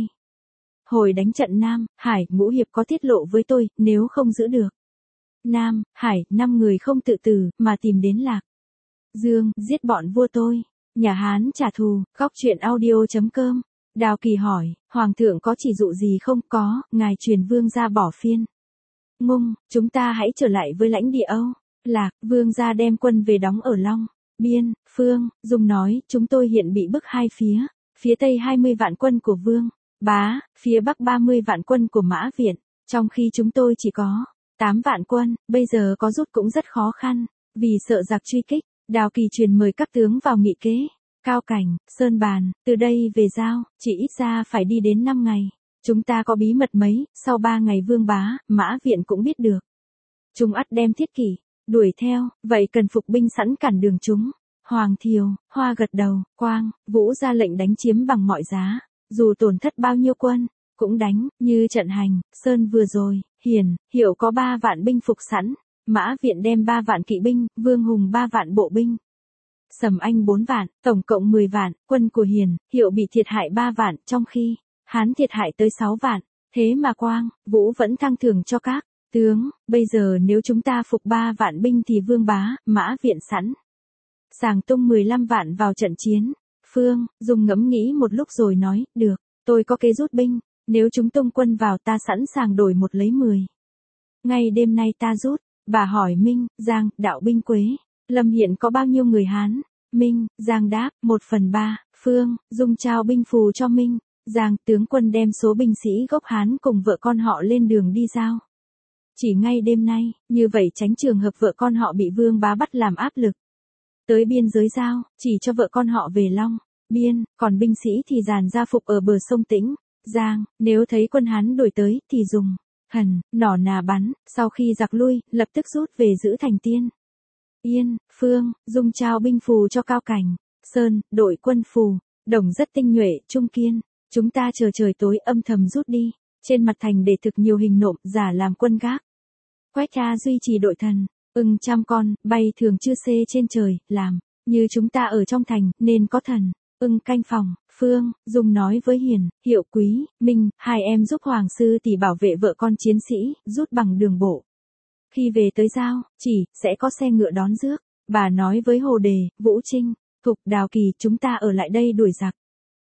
Hồi đánh trận Nam, Hải, Ngũ Hiệp có tiết lộ với tôi, nếu không giữ được. Nam, Hải, năm người không tự tử, mà tìm đến Lạc Dương, giết bọn vua tôi. Nhà Hán trả thù, góc truyện audio.com. Đào Kỳ hỏi, Hoàng thượng có chỉ dụ gì không? Có, ngài truyền vương gia bỏ Phiên Ngung, chúng ta hãy trở lại với lãnh địa Âu. Lạc, vương gia đem quân về đóng ở Long Biên. Phương, Dung nói, chúng tôi hiện bị bức hai phía. Phía Tây hai mươi vạn quân của Vương Bá, phía Bắc ba mươi vạn quân của Mã Viện, trong khi chúng tôi chỉ có tám vạn quân, bây giờ có rút cũng rất khó khăn, vì sợ giặc truy kích. Đào Kỳ truyền mời các tướng vào nghị kế. Cao Cảnh, Sơn Bàn, từ đây về Giao, chỉ ít ra phải đi đến năm ngày. Chúng ta có bí mật mấy, sau ba ngày Vương Bá, Mã Viện cũng biết được. Chúng ắt đem thiết kỷ, đuổi theo, vậy cần phục binh sẵn cản đường chúng. Hoàng Thiều, Hoa gật đầu, Quang, Vũ ra lệnh đánh chiếm bằng mọi giá, dù tổn thất bao nhiêu quân, cũng đánh, như trận hành, Sơn vừa rồi, Hiền, Hiệu có ba vạn binh phục sẵn. Mã Viện đem ba vạn kỵ binh, Vương Hùng ba vạn bộ binh. Sầm Anh bốn vạn, tổng cộng mười vạn, quân của Hiền, Hiệu bị thiệt hại ba vạn, trong khi Hán thiệt hại tới sáu vạn. Thế mà Quang, Vũ vẫn thăng thưởng cho các tướng, bây giờ nếu chúng ta phục ba vạn binh thì Vương Bá, Mã Viện sẵn sàng tung mười lăm vạn vào trận chiến. Phương, Dung ngẫm nghĩ một lúc rồi nói, được, tôi có kế rút binh, nếu chúng tung quân vào ta sẵn sàng đổi một lấy mười. Ngay đêm nay ta rút. Bà hỏi Minh, Giang, đạo binh Quế, Lâm hiện có bao nhiêu người Hán? Minh, Giang đáp, một phần ba. Phương, Dung trao binh phù cho Minh, Giang, tướng quân đem số binh sĩ gốc Hán cùng vợ con họ lên đường đi Giao. Chỉ ngay đêm nay, như vậy tránh trường hợp vợ con họ bị Vương Bá bắt làm áp lực. Tới biên giới Giao, chỉ cho vợ con họ về Long Biên, còn binh sĩ thì dàn ra phục ở bờ sông Tĩnh. Giang, nếu thấy quân Hán đuổi tới thì dùng hần, nỏ nà bắn, sau khi giặc lui, lập tức rút về giữ thành Tiên Yên. Phương, Dung trao binh phù cho Cao Cảnh, Sơn, đội quân phù, Đồng rất tinh nhuệ, trung kiên. Chúng ta chờ trời tối âm thầm rút đi, trên mặt thành để thực nhiều hình nộm, giả làm quân gác. Quách Ca duy trì đội thần, ưng trăm con, bay thường chưa xê trên trời, làm, như chúng ta ở trong thành, nên có thần, ưng canh phòng. Phương, Dung nói với Hiền, Hiệu, Quý, Minh, hai em giúp Hoàng sư tỷ bảo vệ vợ con chiến sĩ, rút bằng đường bộ. Khi về tới Giao, chỉ, sẽ có xe ngựa đón rước. Bà nói với Hồ Đề, Vũ Trinh, Thục, Đào Kỳ, chúng ta ở lại đây đuổi giặc.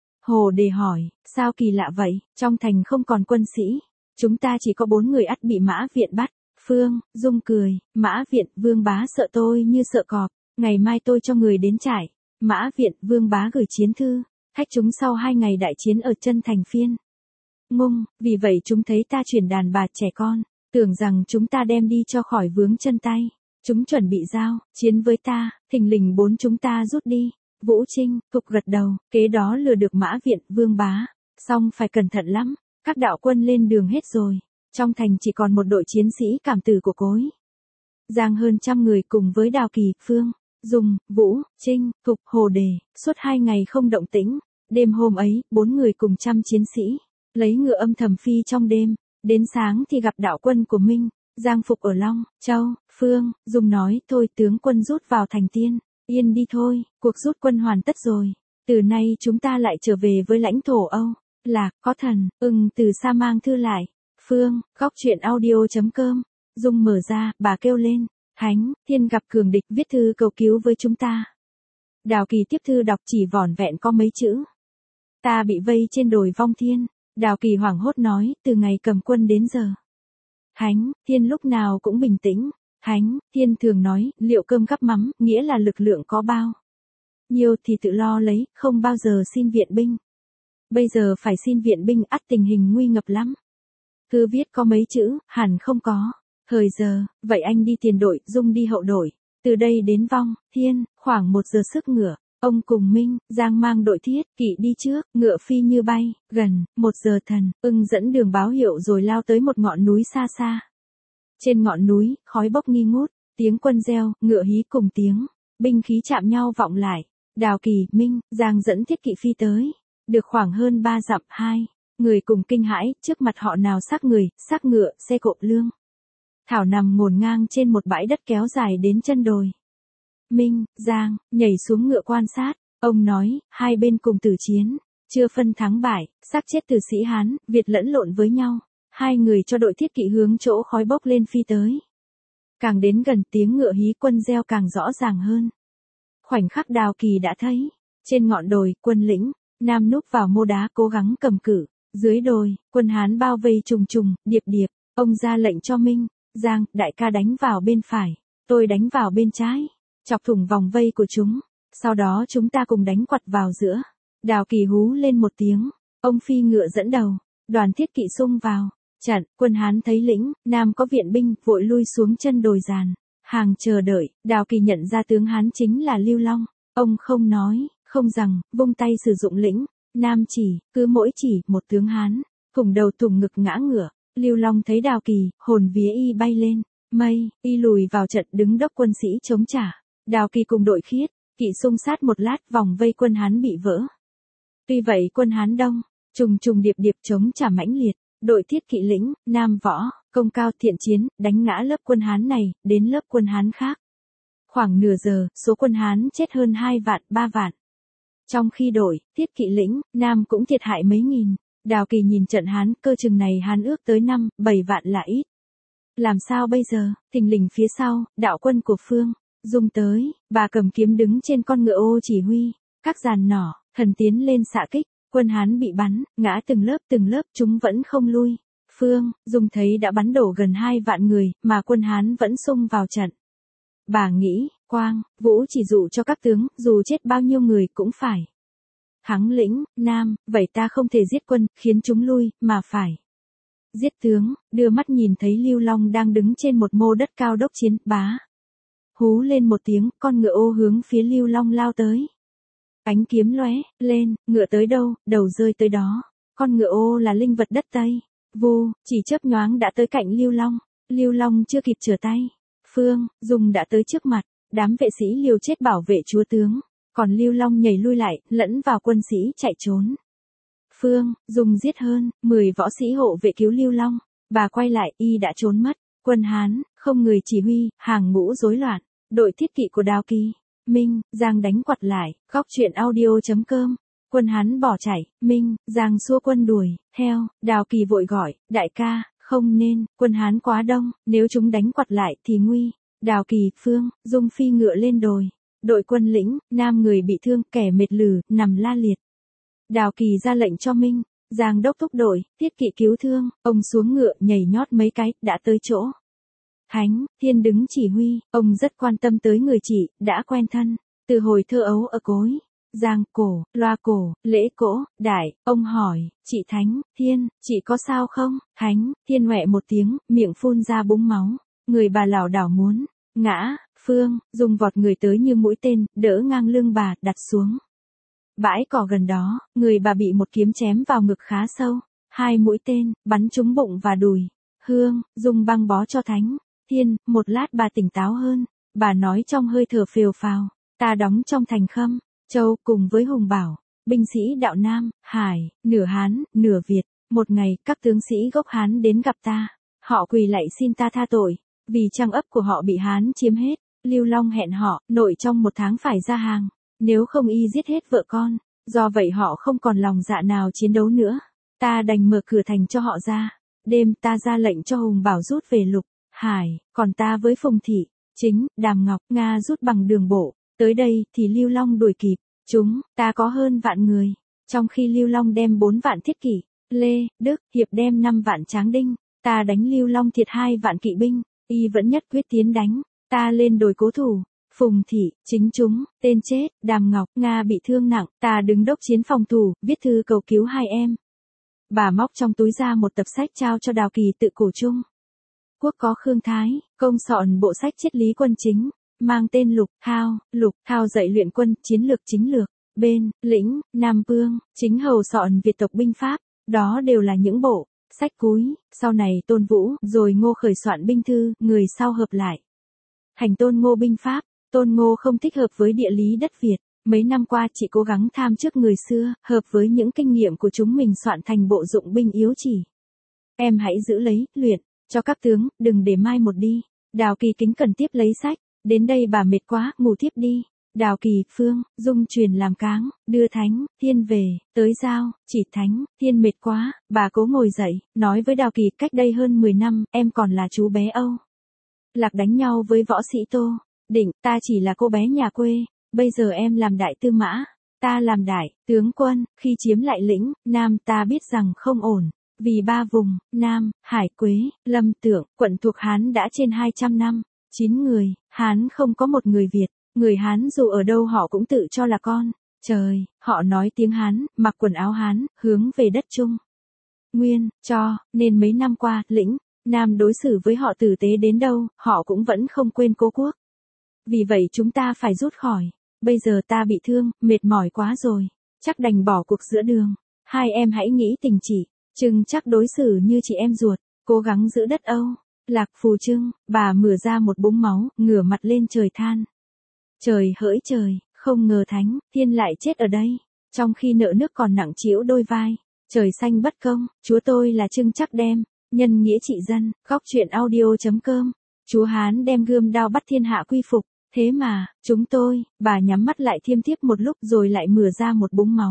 Hồ Đề hỏi, sao kỳ lạ vậy, trong thành không còn quân sĩ, chúng ta chỉ có bốn người ắt bị Mã Viện bắt. Phương, Dung cười, Mã Viện, Vương Bá sợ tôi như sợ cọp, ngày mai tôi cho người đến trại. Mã Viện, Vương Bá gửi chiến thư, thách chúng sau hai ngày đại chiến ở chân thành Phiên Ngung, vì vậy chúng thấy ta chuyển đàn bà trẻ con, tưởng rằng chúng ta đem đi cho khỏi vướng chân tay. Chúng chuẩn bị giao, chiến với ta, thình lình bốn chúng ta rút đi. Vũ Trinh, Thục gật đầu, kế đó lừa được Mã Viện, Vương Bá. Xong phải cẩn thận lắm, các đạo quân lên đường hết rồi. Trong thành chỉ còn một đội chiến sĩ cảm tử của Cối Giang hơn trăm người cùng với Đào Kỳ, Phương, Dung, Vũ, Trinh, Thục, Hồ Đề, suốt hai ngày không động tĩnh. Đêm hôm ấy, bốn người cùng trăm chiến sĩ, lấy ngựa âm thầm phi trong đêm. Đến sáng thì gặp đạo quân của Minh, Giang phục ở Long, Châu. Phương, Dung nói, thôi tướng quân rút vào thành Tiên Yên đi thôi, cuộc rút quân hoàn tất rồi. Từ nay chúng ta lại trở về với lãnh thổ Âu. Lạc, có thần, ưng từ xa mang thư lại. Phương, góc chuyện audio.com. Dung mở ra, bà kêu lên. Thánh, Thiên gặp cường địch viết thư cầu cứu với chúng ta. Đào Kỳ tiếp thư đọc chỉ vỏn vẹn có mấy chữ. Ta bị vây trên đồi Vong Thiên. Đào Kỳ hoảng hốt nói, từ ngày cầm quân đến giờ. Thánh, Thiên lúc nào cũng bình tĩnh. Thánh, Thiên thường nói, liệu cơm gắp mắm, nghĩa là lực lượng có bao nhiêu thì tự lo lấy, không bao giờ xin viện binh. Bây giờ phải xin viện binh ắt tình hình nguy ngập lắm. Cứ viết có mấy chữ, hẳn không có. Thời giờ, vậy anh đi tiền đội, Dung đi hậu đội. Từ đây đến Vong Thiên, khoảng một giờ sức ngựa. Ông cùng Minh, Giang mang đội thiết, kỵ đi trước, ngựa phi như bay. Gần, một giờ thần, ưng dẫn đường báo hiệu rồi lao tới một ngọn núi xa xa. Trên ngọn núi, khói bốc nghi ngút, tiếng quân reo, ngựa hí cùng tiếng. Binh khí chạm nhau vọng lại. Đào Kỳ, Minh, Giang dẫn thiết kỵ phi tới. Được khoảng hơn ba dặm, hai người cùng kinh hãi, trước mặt họ nào xác người, xác ngựa, xe cộ lương. Thảo nằm ngổn ngang trên một bãi đất kéo dài đến chân đồi. Minh, Giang, nhảy xuống ngựa quan sát, ông nói, hai bên cùng tử chiến, chưa phân thắng bại, xác chết tử sĩ Hán, Việt lẫn lộn với nhau. Hai người cho đội thiết kỵ hướng chỗ khói bốc lên phi tới. Càng đến gần tiếng ngựa hí quân reo càng rõ ràng hơn. Khoảnh khắc Đào Kỳ đã thấy, trên ngọn đồi, quân lĩnh, Nam núp vào mô đá cố gắng cầm cự. Dưới đồi, quân Hán bao vây trùng trùng, điệp điệp, ông ra lệnh cho Minh, Giang, đại ca đánh vào bên phải, tôi đánh vào bên trái, chọc thủng vòng vây của chúng, sau đó chúng ta cùng đánh quặt vào giữa. Đào Kỳ hú lên một tiếng, ông phi ngựa dẫn đầu, đoàn thiết kỵ xung vào, trận, quân Hán thấy lĩnh, Nam có viện binh, vội lui xuống chân đồi giàn, hàng chờ đợi. Đào Kỳ nhận ra tướng Hán chính là Lưu Long, ông không nói, không rằng, vung tay sử dụng lĩnh. Nam chỉ, cứ mỗi chỉ, một tướng Hán, thủng đầu thủng ngực ngã ngửa. Lưu Long thấy Đào Kỳ, hồn vía y bay lên, mây, y lùi vào trận đứng đốc quân sĩ chống trả. Đào Kỳ cùng đội khiết, kỵ xung sát một lát vòng vây quân Hán bị vỡ. Tuy vậy quân Hán đông, trùng trùng điệp điệp chống trả mãnh liệt, đội thiết kỵ lĩnh, Nam võ, công cao thiện chiến, đánh ngã lớp quân Hán này, đến lớp quân Hán khác. Khoảng nửa giờ, số quân Hán chết hơn hai vạn, ba vạn. Trong khi đội, thiết kỵ lĩnh, Nam cũng thiệt hại mấy nghìn. Đào Kỳ nhìn trận Hán, cơ chừng này Hán ước tới năm, bảy vạn là ít. Làm sao bây giờ? Thình lình phía sau, đạo quân của Phương, Dung tới, bà cầm kiếm đứng trên con ngựa ô chỉ huy, các giàn nỏ, thần tiến lên xạ kích, quân Hán bị bắn, ngã từng lớp từng lớp chúng vẫn không lui. Phương, Dung thấy đã bắn đổ gần hai vạn người, mà quân Hán vẫn xung vào trận. Bà nghĩ, Quang, Vũ chỉ dụ cho các tướng, dù chết bao nhiêu người cũng phải thắng lĩnh, Nam, vậy ta không thể giết quân, khiến chúng lui, mà phải giết tướng. Đưa mắt nhìn thấy Lưu Long đang đứng trên một mô đất cao đốc chiến, bá hú lên một tiếng, con ngựa ô hướng phía Lưu Long lao tới. Ánh kiếm lóe lên, ngựa tới đâu, đầu rơi tới đó. Con ngựa ô là linh vật đất Tây, Vu, chỉ chớp nhoáng đã tới cạnh Lưu Long. Lưu Long chưa kịp trở tay, Phương, Dung đã tới trước mặt, đám vệ sĩ liều chết bảo vệ chúa tướng, còn Lưu Long nhảy lui lại, lẫn vào quân sĩ chạy trốn. Phương, Dung giết hơn mười võ sĩ hộ vệ cứu Lưu Long, bà quay lại, y đã trốn mất. Quân Hán, không người chỉ huy, hàng ngũ rối loạn, đội thiết kỵ của Đào Kỳ, Minh, Giang đánh quặt lại, góc chuyện audio.com. Quân Hán bỏ chạy, Minh, Giang xua quân đuổi theo. Đào Kỳ vội gọi, đại ca, không nên, quân Hán quá đông, nếu chúng đánh quặt lại thì nguy. Đào Kỳ, Phương, Dung phi ngựa lên đồi. Đội quân lĩnh, Nam người bị thương, kẻ mệt lử, nằm la liệt. Đào Kỳ ra lệnh cho Minh, Giang đốc thúc đội, thiết kỵ cứu thương, ông xuống ngựa nhảy nhót mấy cái, đã tới chỗ. Thánh, Thiên đứng chỉ huy, ông rất quan tâm tới người chị, đã quen thân, từ hồi thơ ấu ở Cối Giang, cổ, loa cổ, lễ cỗ, đại, ông hỏi, chị Thánh, Thiên, chị có sao không? Thánh, Thiên hoẹ một tiếng, miệng phun ra búng máu, người bà lảo đảo muốn ngã, Phương, Dung vọt người tới như mũi tên, đỡ ngang lưng bà, đặt xuống. Bãi cỏ gần đó, người bà bị một kiếm chém vào ngực khá sâu, hai mũi tên, bắn trúng bụng và đùi. Hương, Dung băng bó cho Thánh. Thiên, một lát bà tỉnh táo hơn, bà nói trong hơi thở phều phào, ta đóng trong thành Khâm, Châu cùng với Hùng Bảo, binh sĩ đạo Nam, Hải, nửa Hán, nửa Việt. Một ngày, các tướng sĩ gốc Hán đến gặp ta, họ quỳ lạy xin ta tha tội, vì trang ấp của họ bị Hán chiếm hết. Lưu Long hẹn họ, nội trong một tháng phải ra hàng, nếu không y giết hết vợ con, do vậy họ không còn lòng dạ nào chiến đấu nữa. Ta đành mở cửa thành cho họ ra, đêm ta ra lệnh cho Hùng Bảo rút về Lục, Hải, còn ta với Phùng Thị, Chính, Đàm Ngọc, Nga rút bằng đường bộ, tới đây thì Lưu Long đuổi kịp, chúng, ta có hơn vạn người, trong khi Lưu Long đem bốn vạn thiết kỷ, Lê, Đức, Hiệp đem năm vạn tráng đinh, ta đánh Lưu Long thiệt hai vạn kỵ binh, y vẫn nhất quyết tiến đánh. Ta lên đồi cố thủ, Phùng Thị, Chính chúng, tên chết, Đàm Ngọc, Nga bị thương nặng, ta đứng đốc chiến phòng thủ, viết thư cầu cứu hai em. Bà móc trong túi ra một tập sách trao cho Đào Kỳ tự cổ chung. Quốc có Khương Thái, công soạn bộ sách triết lý quân chính, mang tên Lục Thao, Lục Thao dạy luyện quân, chiến lược chính lược, bên, lĩnh, Nam Vương, Chính hầu soạn Việt tộc binh pháp, đó đều là những bộ sách cúi, sau này Tôn Vũ, rồi Ngô khởi soạn binh thư, người sau hợp lại. Thành Tôn Ngô binh pháp, Tôn Ngô không thích hợp với địa lý đất Việt, mấy năm qua chị cố gắng tham trước người xưa, hợp với những kinh nghiệm của chúng mình soạn thành bộ dụng binh yếu chỉ. Em hãy giữ lấy, luyện, cho các tướng, đừng để mai một đi. Đào Kỳ kính cẩn tiếp lấy sách, đến đây bà mệt quá, ngủ tiếp đi. Đào Kỳ, Phương, Dung truyền làm cáng, đưa Thánh, Thiên về, tới giao, chỉ Thánh, Thiên mệt quá, bà cố ngồi dậy, nói với Đào Kỳ cách đây hơn mười năm, em còn là chú bé Âu Lạc đánh nhau với võ sĩ Tô Định, ta chỉ là cô bé nhà quê, bây giờ em làm đại tư mã, ta làm đại tướng quân, khi chiếm lại lĩnh Nam ta biết rằng không ổn, vì ba vùng, Nam, Hải Quế, Lâm Tượng, quận thuộc Hán đã trên hai trăm năm, chín người, Hán không có một người Việt, người Hán dù ở đâu họ cũng tự cho là con, trời, họ nói tiếng Hán, mặc quần áo Hán, hướng về đất Trung Nguyên, cho, nên mấy năm qua, lĩnh Nam đối xử với họ tử tế đến đâu, họ cũng vẫn không quên cố quốc. Vì vậy chúng ta phải rút khỏi. Bây giờ ta bị thương, mệt mỏi quá rồi. Chắc đành bỏ cuộc giữa đường. Hai em hãy nghĩ tình chị. Trưng chắc đối xử như chị em ruột. Cố gắng giữ đất Âu Lạc phù Trưng, bà mửa ra một búng máu, ngửa mặt lên trời than. Trời hỡi trời, không ngờ Thánh, Thiên lại chết ở đây. Trong khi nợ nước còn nặng trĩu đôi vai. Trời xanh bất công, chúa tôi là Trưng chắc đem. Nhân nghĩa trị dân, góc chuyện audio.com. Chúa Hán đem gươm đao bắt thiên hạ quy phục. Thế mà, chúng tôi, bà nhắm mắt lại thiêm thiếp một lúc rồi lại mửa ra một búng máu.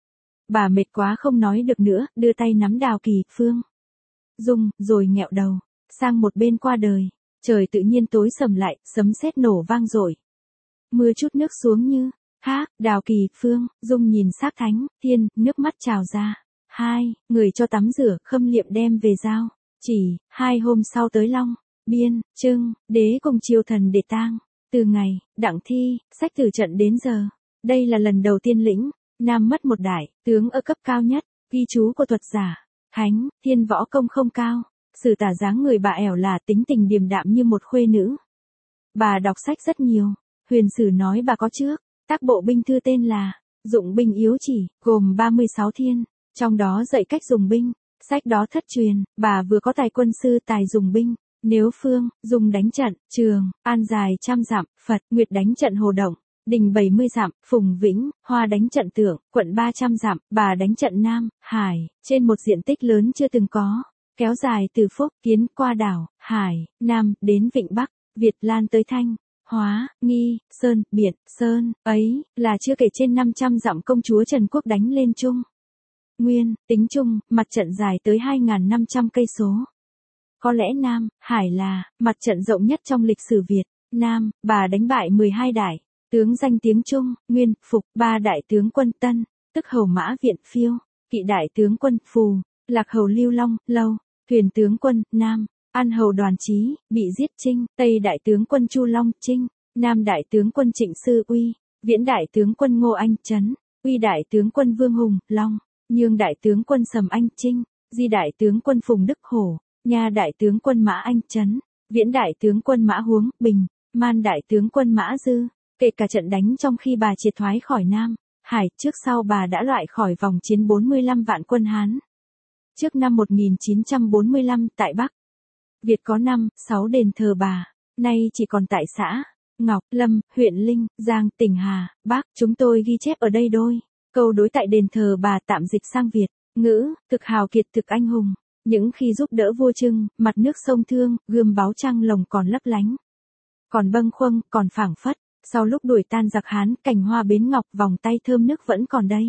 Bà mệt quá không nói được nữa, đưa tay nắm Đào Kỳ, Phương, Dung, rồi nghẹo đầu, sang một bên qua đời. Trời tự nhiên tối sầm lại, sấm sét nổ vang dội. Mưa chút nước xuống như, khác, Đào Kỳ, Phương, Dung nhìn xác Thánh, Thiên, nước mắt trào ra. Hai, người cho tắm rửa, khâm liệm đem về giao. Chỉ, hai hôm sau tới Long, Biên, Trưng, đế cùng triều thần để tang. Từ ngày, đặng thi, sách từ trận đến giờ. Đây là lần đầu tiên lĩnh Nam mất một đại tướng ở cấp cao nhất. Ghi chú của thuật giả. Thánh, Thiên võ công không cao. Sử tả dáng người bà ẻo là tính tình điềm đạm như một khuê nữ. Bà đọc sách rất nhiều. Huyền Sử nói bà có trước. Tác bộ binh thư tên là Dụng binh yếu chỉ, gồm ba mươi sáu thiên. Trong đó dạy cách dùng binh. Sách đó thất truyền, bà vừa có tài quân sư tài dùng binh. Nếu Phương, Dung đánh trận, Trường, An dài trăm dặm, Phật, Nguyệt đánh trận Hồ Động, Đình bảy mươi dặm, Phùng Vĩnh, Hoa đánh trận Tượng, quận ba trăm dặm, bà đánh trận Nam, Hải, trên một diện tích lớn chưa từng có, kéo dài từ Phúc, Kiến, qua đảo, Hải, Nam, đến Vịnh Bắc, Việt lan tới Thanh, Hóa, Nghi, Sơn, Biển, Sơn, ấy, là chưa kể trên năm trăm dặm công chúa Trần Quốc đánh lên Trung Nguyên, tính chung, mặt trận dài tới hai nghìn năm trăm cây số. Có lẽ Nam, Hải là mặt trận rộng nhất trong lịch sử Việt. Nam, bà đánh bại mười hai đại tướng danh tiếng Trung, Nguyên, Phục, ba đại tướng quân Tân, tức Hầu Mã Viện Phiêu, kỵ đại tướng quân Phù, Lạc Hầu Lưu Long, Lâu, thuyền tướng quân Nam, An Hầu Đoàn Chí, bị giết Trinh, Tây đại tướng quân Chu Long, Trinh, Nam đại tướng quân Trịnh Sư Uy, Viễn đại tướng quân Ngô Anh Trấn, Uy đại tướng quân Vương Hùng, Long, Nhương đại tướng quân Sầm Anh Trinh, Di đại tướng quân Phùng Đức Hổ, Nha đại tướng quân Mã Anh Trấn, Viễn đại tướng quân Mã Huống, Bình, Man đại tướng quân Mã Dư, kể cả trận đánh trong khi bà triệt thoái khỏi Nam Hải, trước sau bà đã loại khỏi vòng chiến bốn mươi lăm vạn quân Hán. Trước năm một nghìn chín trăm bốn mươi lăm, tại Bắc Việt có năm, sáu đền thờ bà, nay chỉ còn tại xã Ngọc Lâm, huyện Linh, Giang, tỉnh Hà, Bắc. Chúng tôi ghi chép ở đây đôi câu đối tại đền thờ bà tạm dịch sang Việt ngữ: thực hào kiệt, thực anh hùng. Những khi giúp đỡ vua Trưng, mặt nước sông Thương, gươm báo trăng lồng còn lấp lánh, còn bâng khuâng, còn phảng phất. Sau lúc đuổi tan giặc Hán, cành hoa bến ngọc, vòng tay thơm nước vẫn còn đây.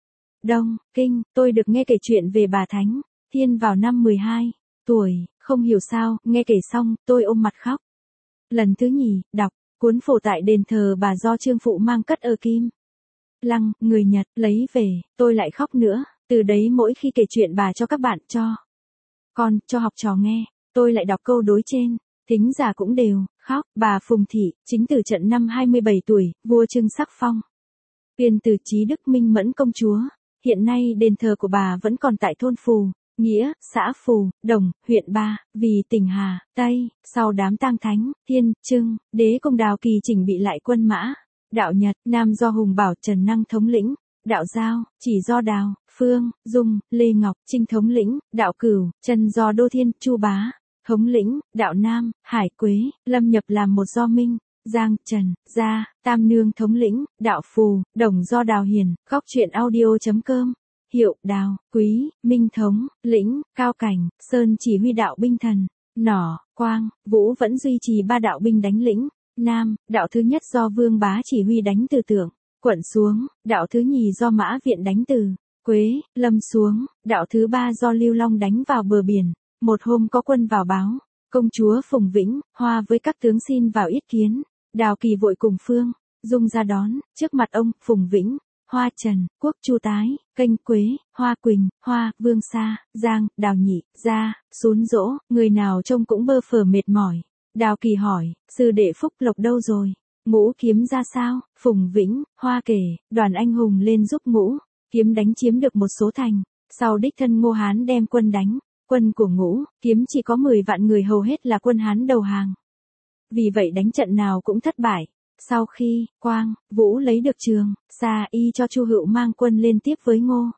Đông Kinh, tôi được nghe kể chuyện về bà Thánh Thiên vào năm mười hai tuổi, không hiểu sao, nghe kể xong, tôi ôm mặt khóc. Lần thứ nhì, đọc cuốn phổ tại đền thờ bà do Trương Phụ mang cất ở Kim Lăng, người Nhật, lấy về, tôi lại khóc nữa. Từ đấy mỗi khi kể chuyện bà cho các bạn, cho con, cho học trò nghe, tôi lại đọc câu đối trên. Thính giả cũng đều khóc. Bà Phùng Thị, chính từ trận năm hai mươi bảy tuổi, vua Trưng sắc phong Viên từ Trí Đức Minh Mẫn công chúa. Hiện nay đền thờ của bà vẫn còn tại thôn Phù Nghĩa, xã Phù Đồng, huyện Ba Vì, tỉnh Hà Tây. Sau đám tang Thánh Thiên, Trưng, đế công Đào Kỳ chỉnh bị lại quân Mã Đạo Nhật, Nam do Hùng Bảo Trần Năng thống lĩnh, Đạo Giao chỉ do Đào Phương Dung, Lê Ngọc Trinh thống lĩnh, Đạo Cửu Trần do Đô Thiên Chu Bá thống lĩnh, Đạo Nam Hải Quế Lâm nhập làm một do Minh Giang Trần Gia Tam Nương thống lĩnh, Đạo Phù Đồng do Đào Hiền. Góc truyện audio.com. Hiệu Đào Quý Minh thống lĩnh, Cao Cảnh Sơn chỉ huy đạo binh Thần Nỏ Quang Vũ vẫn duy trì ba đạo binh đánh lĩnh. Nam, đạo thứ nhất do Vương Bá chỉ huy đánh từ Tưởng Quận xuống, đạo thứ nhì do Mã Viện đánh từ Quế Lâm xuống, đạo thứ ba do Lưu Long đánh vào bờ biển. Một hôm có quân vào báo, công chúa Phùng Vĩnh Hoa với các tướng xin vào yết kiến. Đào Kỳ vội cùng Phương Dung ra đón. Trước mặt ông, Phùng Vĩnh, Hoa Trần, Quốc Chu Tái, Kênh Quế, Hoa Quỳnh, Hoa, Vương Sa, Giang, Đào Nhị, Gia, Sún Dỗ, người nào trông cũng bơ phờ mệt mỏi. Đào Kỳ hỏi, sư đệ Phúc Lộc đâu rồi? Ngũ kiếm ra sao? Phùng Vĩnh, Hoa kể, đoàn anh hùng lên giúp Ngũ Kiếm đánh chiếm được một số thành. Sau đích thân Ngô Hán đem quân đánh. Quân của Ngũ Kiếm chỉ có mười vạn người, hầu hết là quân Hán đầu hàng. Vì vậy đánh trận nào cũng thất bại. Sau khi Quang Vũ lấy được Trường Sa y cho Chu Hựu mang quân lên tiếp với Ngô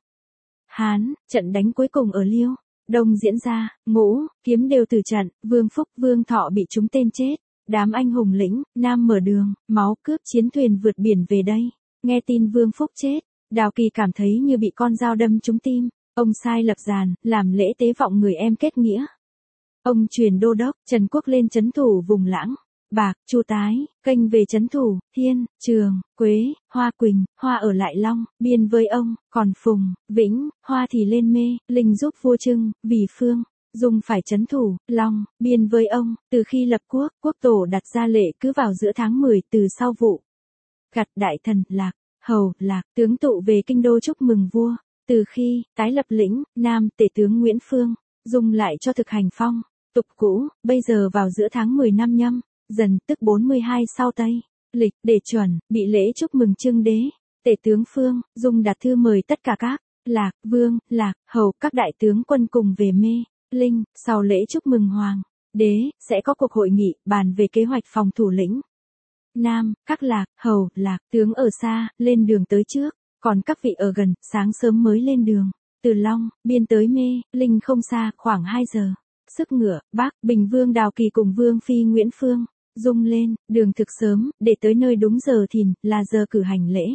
Hán, trận đánh cuối cùng ở Liêu Đông diễn ra, Ngũ Kiếm đều tử trận, Vương Phúc, Vương Thọ bị trúng tên chết. Đám anh hùng lĩnh Nam mở đường, máu cướp chiến thuyền vượt biển về đây. Nghe tin Vương Phúc chết, Đào Kỳ cảm thấy như bị con dao đâm trúng tim. Ông sai lập giàn, làm lễ tế vọng người em kết nghĩa. Ông truyền đô đốc Trần Quốc lên trấn thủ vùng Lãng Bạc, Chu Tái, Kênh về trấn thủ Thiên, Trường, Quế, Hoa Quỳnh, Hoa ở lại Long Biên với ông, còn Phùng Vĩnh, Hoa thì lên Mê Linh giúp vua Trưng. Vì Phương Dung phải trấn thủ Long Biên với ông. Từ khi lập quốc, quốc tổ đặt ra lệ cứ vào giữa tháng mười từ sau vụ gặt, đại thần Lạc Hầu Lạc tướng tụ về kinh đô chúc mừng vua. Từ khi tái lập lĩnh Nam, tể tướng Nguyễn Phương Dung lại cho thực hành phong tục cũ. Bây giờ vào giữa tháng mười năm Nhâm Dần, tức bốn mươi hai sau Tây lịch, để chuẩn bị lễ chúc mừng Trưng đế. Tể tướng Phương Dung đặt thư mời tất cả các Lạc Vương, Lạc Hầu, các đại tướng quân cùng về Mê Linh. Sau lễ chúc mừng Hoàng đế, sẽ có cuộc hội nghị bàn về kế hoạch phòng thủ lĩnh Nam. Các Lạc Hầu, Lạc tướng ở xa lên đường tới trước, còn các vị ở gần sáng sớm mới lên đường. Từ Long Biên tới Mê Linh không xa, khoảng hai giờ sức ngựa. Bắc Bình Vương Đào Kỳ cùng Vương Phi Nguyễn Phương Dung lên đường thực sớm, để tới nơi đúng giờ thìn, là giờ cử hành lễ.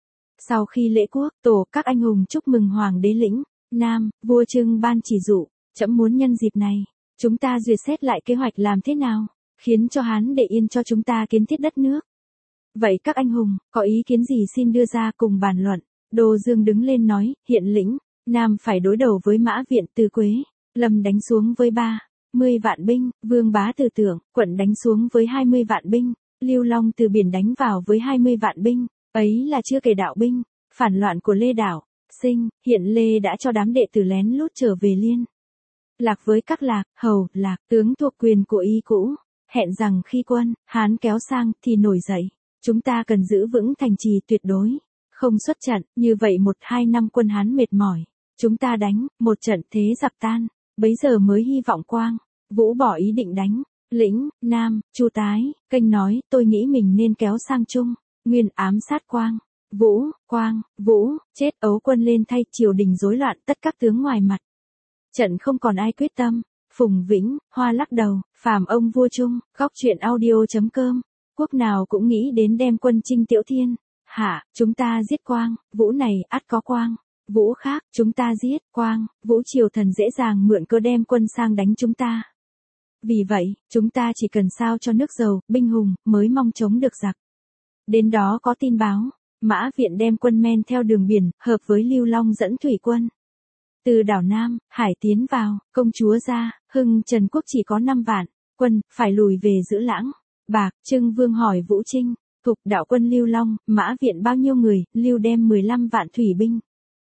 Sau khi lễ quốc tổ, các anh hùng chúc mừng Hoàng đế lĩnh Nam. Vua Trưng ban chỉ dụ, trẫm muốn nhân dịp này, chúng ta duyệt xét lại kế hoạch làm thế nào, khiến cho Hán để yên cho chúng ta kiến thiết đất nước. Vậy các anh hùng, có ý kiến gì xin đưa ra cùng bàn luận. Đô Dương đứng lên nói, hiện lĩnh Nam phải đối đầu với Mã Viện từ Quế Lâm đánh xuống với ba mươi vạn binh, Vương Bá từ Tưởng Quận đánh xuống với hai mươi vạn binh, Lưu Long từ biển đánh vào với hai mươi vạn binh. Ấy là chưa kể đạo binh phản loạn của Lê Đảo Sinh. Hiện Lê đã cho đám đệ tử lén lút trở về liên lạc với các Lạc Hầu, Lạc tướng thuộc quyền của y cũ, hẹn rằng khi quân Hán kéo sang thì nổi dậy, chúng ta cần giữ vững thành trì tuyệt đối, không xuất trận. Như vậy một hai năm quân Hán mệt mỏi, chúng ta đánh một trận thế giặc tan, bấy giờ mới hy vọng Quang Vũ bỏ ý định đánh. Lĩnh, Nam, Chu tái, kênh nói, tôi nghĩ mình nên kéo sang Trung. Nguyên ám sát Quang. Vũ, Quang, Vũ, chết ấu quân lên thay triều đình rối loạn tất các tướng ngoài mặt. Trận không còn ai quyết tâm. Phùng Vĩnh, Hoa lắc đầu, phàm ông vua Trung, góc chuyện audio.com. Quốc nào cũng nghĩ đến đem quân chinh Tiểu Thiên. Hả, chúng ta giết Quang, Vũ này ắt có Quang. Vũ khác, chúng ta giết Quang, Vũ triều thần dễ dàng mượn cơ đem quân sang đánh chúng ta. Vì vậy, chúng ta chỉ cần sao cho nước giàu, binh hùng, mới mong chống được giặc. Đến đó có tin báo, Mã Viện đem quân men theo đường biển, hợp với Lưu Long dẫn thủy quân. Từ đảo Nam, Hải tiến vào, công chúa ra, Hưng Trần Quốc chỉ có năm vạn, quân, phải lùi về giữ Lãng. Bạc, Trưng Vương hỏi Vũ Trinh, thuộc đạo quân Lưu Long, Mã Viện bao nhiêu người, Lưu đem mười lăm vạn thủy binh.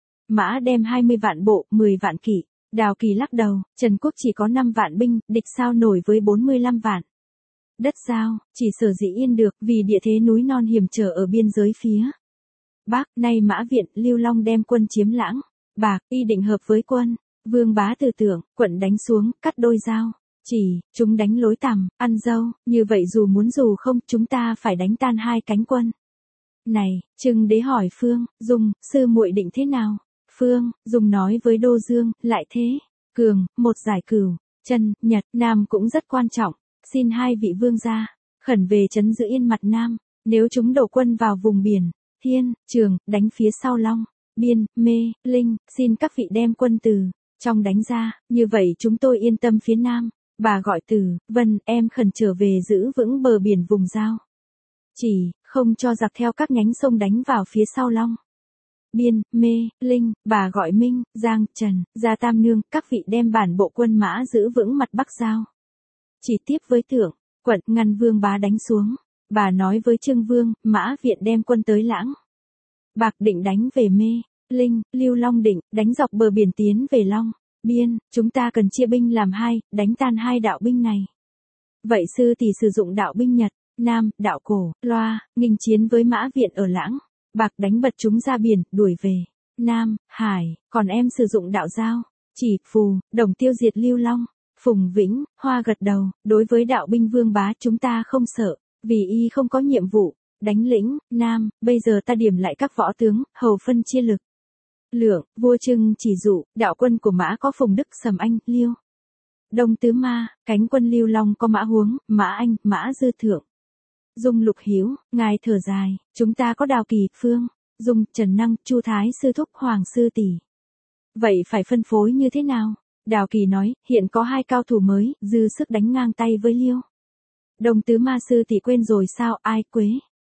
Mã đem hai mươi vạn bộ, mười vạn kỵ. Đào Kỳ lắc đầu, Trần Quốc chỉ có năm vạn binh, địch sao nổi với bốn mươi lăm vạn. Đất giao, chỉ sở dĩ yên được vì địa thế núi non hiểm trở ở biên giới phía Bắc, nay Mã Viện, Lưu Long đem quân chiếm Lãng. Bạc, y định hợp với quân. Vương Bá Tử tưởng, quận đánh xuống, cắt đôi dao. Chỉ, chúng đánh lối tằm, ăn dâu, như vậy dù muốn dù không, chúng ta phải đánh tan hai cánh quân. Này, Trưng Đế hỏi Phương, Dung, sư muội định thế nào? Phương, Dung nói với Đô Dương, lại thế. Cường, một giải cửu, Trần, Nhật, Nam cũng rất quan trọng. Xin hai vị vương gia, khẩn về trấn giữ yên mặt Nam. Nếu chúng đổ quân vào vùng biển, Thiên, Trường, đánh phía sau Long, Biên, Mê, Linh, xin các vị đem quân từ trong đánh ra, như vậy chúng tôi yên tâm phía Nam. Bà gọi Từ, Vân, em khẩn trở về giữ vững bờ biển vùng giao. Chỉ, không cho giặc theo các nhánh sông đánh vào phía sau Long. Biên, Mê, Linh, bà gọi Minh, Giang, Trần, Gia Tam Nương, các vị đem bản bộ quân mã giữ vững mặt Bắc giao. Chỉ tiếp với Tưởng, quận, ngăn Vương Bá đánh xuống. Bà nói với Trương Vương, Mã Viện đem quân tới Lãng. Bạc định đánh về Mê, Linh, Lưu Long định, đánh dọc bờ biển tiến về Long, Biên, chúng ta cần chia binh làm hai, đánh tan hai đạo binh này. Vậy sư tỷ sử dụng đạo binh Nhật, Nam, đạo cổ, Loa, nghinh chiến với Mã Viện ở Lãng. Bạc đánh bật chúng ra biển, đuổi về Nam, Hải, còn em sử dụng đạo giao, chỉ, phù, đồng tiêu diệt Lưu Long. Phùng Vĩnh, Hoa gật đầu, đối với đạo binh Vương Bá chúng ta không sợ, vì y không có nhiệm vụ, đánh lĩnh, Nam, bây giờ ta điểm lại các võ tướng, hầu phân chia lực. Lượng, vua Trưng chỉ dụ, đạo quân của Mã có Phùng Đức Sầm Anh, Liêu Đông Tứ Ma, cánh quân Lưu Long có Mã Huống, Mã Anh, Mã Dư Thượng. Dung Lục Hiếu, ngài thở dài, chúng ta có Đào Kỳ, Phương, Dung, Trần Năng, Chu Thái Sư Thúc, Hoàng Sư Tỷ. Vậy phải phân phối như thế nào? Đào Kỳ nói, hiện có hai cao thủ mới, dư sức đánh ngang tay với Liêu Đông Tứ Ma Sư Tỷ quên rồi sao, ai Quế?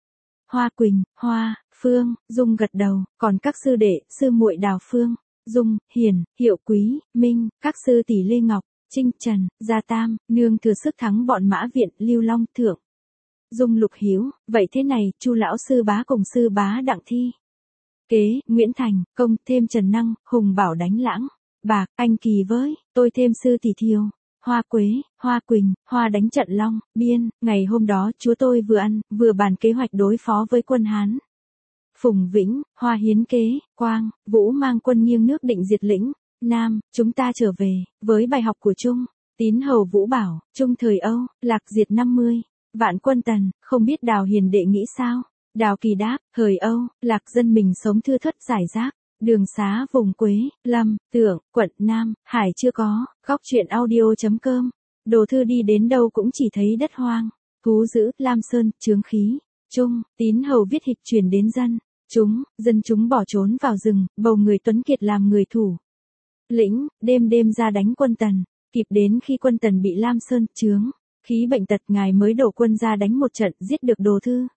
Hoa Quỳnh, Hoa, Phương, Dung gật đầu, còn các sư đệ, sư muội Đào Phương, Dung, Hiền, Hiệu Quý, Minh, các sư tỷ Lê Ngọc, Trinh, Trần, Gia Tam, nương thừa sức thắng bọn Mã Viện, Lưu Long, Thượng. Dung Lục Hiếu, vậy thế này, Chu lão sư bá cùng sư bá Đặng Thi. Kế, Nguyễn Thành, Công, thêm Trần Năng, Hùng Bảo đánh Lãng. Bạc, anh Kỳ với, tôi thêm sư tỷ Thiều. Hoa Quế, Hoa Quỳnh, Hoa đánh trận Long, Biên, ngày hôm đó chúa tôi vừa ăn, vừa bàn kế hoạch đối phó với quân Hán. Phùng Vĩnh, Hoa hiến kế, Quang, Vũ mang quân nghiêng nước định diệt lĩnh, Nam, chúng ta trở về, với bài học của Trung, Tín Hầu Vũ bảo, Trung thời Âu, Lạc diệt năm mươi, vạn quân Tần, không biết Đào Hiền đệ nghĩ sao? Đào Kỳ đáp, thời Âu, Lạc dân mình sống thưa thớt giải rác. Đường xá vùng Quế, Lâm, Tưởng, quận Nam, Hải chưa có, góc chuyện audio.com. Đồ thư đi đến đâu cũng chỉ thấy đất hoang, thú dữ, Lam Sơn, chướng khí. Trung, Tín Hầu viết hịch truyền đến dân. Chúng, dân chúng bỏ trốn vào rừng, bầu người Tuấn Kiệt làm người thủ lĩnh, đêm đêm ra đánh quân Tần. Kịp đến khi quân Tần bị Lam Sơn, chướng khí bệnh tật, ngài mới đổ quân ra đánh một trận, giết được Đồ thư.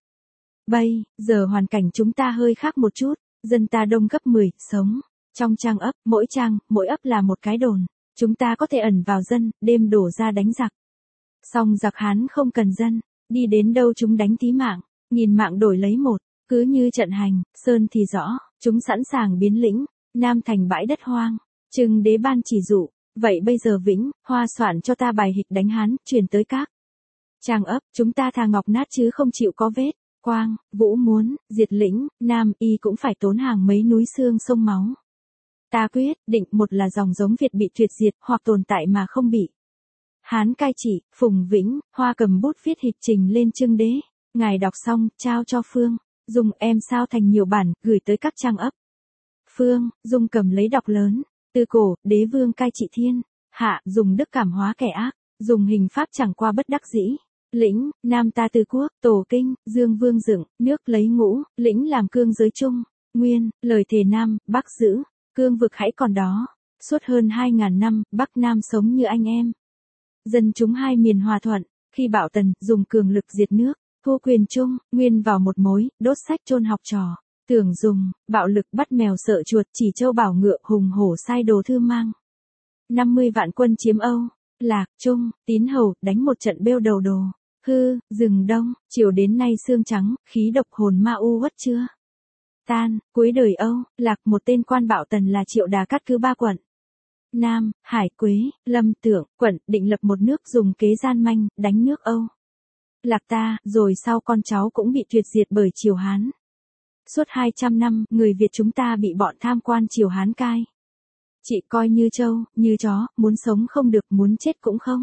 Bây giờ hoàn cảnh chúng ta hơi khác một chút. Dân ta đông gấp mười, sống trong trang ấp, mỗi trang, mỗi ấp là một cái đồn. Chúng ta có thể ẩn vào dân, đêm đổ ra đánh giặc. Song giặc Hán không cần dân, đi đến đâu chúng đánh tí mạng, nghìn mạng đổi lấy một, cứ như trận hành, Sơn thì rõ, chúng sẵn sàng biến lĩnh, Nam thành bãi đất hoang. Trưng Đế ban chỉ dụ, vậy bây giờ Vĩnh, Hoa soạn cho ta bài hịch đánh Hán, truyền tới các trang ấp, chúng ta thà ngọc nát chứ không chịu có vết. Quang, Vũ muốn diệt lĩnh, Nam y cũng phải tốn hàng mấy núi xương sông máu. Ta quyết định, một là dòng giống Việt bị tuyệt diệt, hoặc tồn tại mà không bị Hán cai trị, Phùng Vĩnh, Hoa cầm bút viết hịch trình lên Trương Đế. Ngài đọc xong, trao cho Phương Dung em sao thành nhiều bản, gửi tới các trang ấp. Phương Dung cầm lấy đọc lớn. Từ cổ, đế vương cai trị thiên hạ, dùng đức cảm hóa kẻ ác, dùng hình pháp chẳng qua bất đắc dĩ. Lĩnh, Nam ta tư quốc, tổ kinh, dương vương dựng, nước lấy ngũ, lĩnh làm cương giới chung. Nguyên, lời thề Nam, Bắc giữ, cương vực hãy còn đó. Suốt hơn hai ngàn năm, Bắc Nam sống như anh em. Dân chúng hai miền hòa thuận, khi Bảo Tần dùng cường lực diệt nước, thu quyền chung, Nguyên vào một mối, đốt sách chôn học trò. Tưởng dùng bạo lực bắt mèo sợ chuột, chỉ châu bảo ngựa, hùng hổ sai đồ thư mang. năm mươi vạn quân chiếm Âu, Lạc, Trung, Tín Hầu, đánh một trận bêu đầu đồ. Hư, rừng đông, chiều đến nay xương trắng, khí độc hồn ma u uất chưa tan. Cuối đời Âu, Lạc một tên quan Bảo Tần là Triệu Đà cắt cứ ba quận. Nam, Hải Quế, Lâm Tưởng, quận, định lập một nước dùng kế gian manh, đánh nước Âu. Lạc ta, rồi sau con cháu cũng bị tuyệt diệt bởi Triều Hán. Suốt hai trăm năm, người Việt chúng ta bị bọn tham quan Triều Hán cai. Chị coi như trâu, như chó, muốn sống không được, muốn chết cũng không.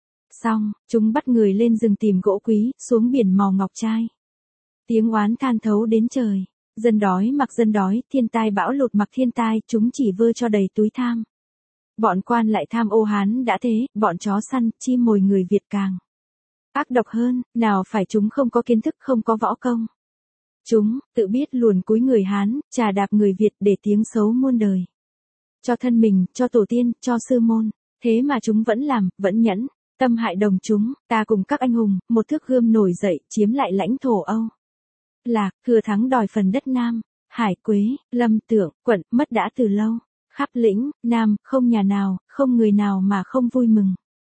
Xong, chúng bắt người lên rừng tìm gỗ quý, xuống biển mò ngọc trai. Tiếng oán than thấu đến trời. Dân đói mặc dân đói, thiên tai bão lụt mặc thiên tai, chúng chỉ vơ cho đầy túi tham. Bọn quan lại tham ô Hán đã thế, bọn chó săn, chim mồi người Việt càng ác độc hơn, nào phải chúng không có kiến thức, không có võ công. Chúng, tự biết luồn cúi người Hán, trà đạp người Việt để tiếng xấu muôn đời. Cho thân mình, cho tổ tiên, cho sư môn. Thế mà chúng vẫn làm, vẫn nhẫn, tâm hại đồng chúng, ta cùng các anh hùng, một thước gươm nổi dậy, chiếm lại lãnh thổ Âu. Lạc, thừa thắng đòi phần đất Nam, Hải Quế, Lâm Tưởng, quận, mất đã từ lâu. Khắp lĩnh, Nam, không nhà nào, không người nào mà không vui mừng.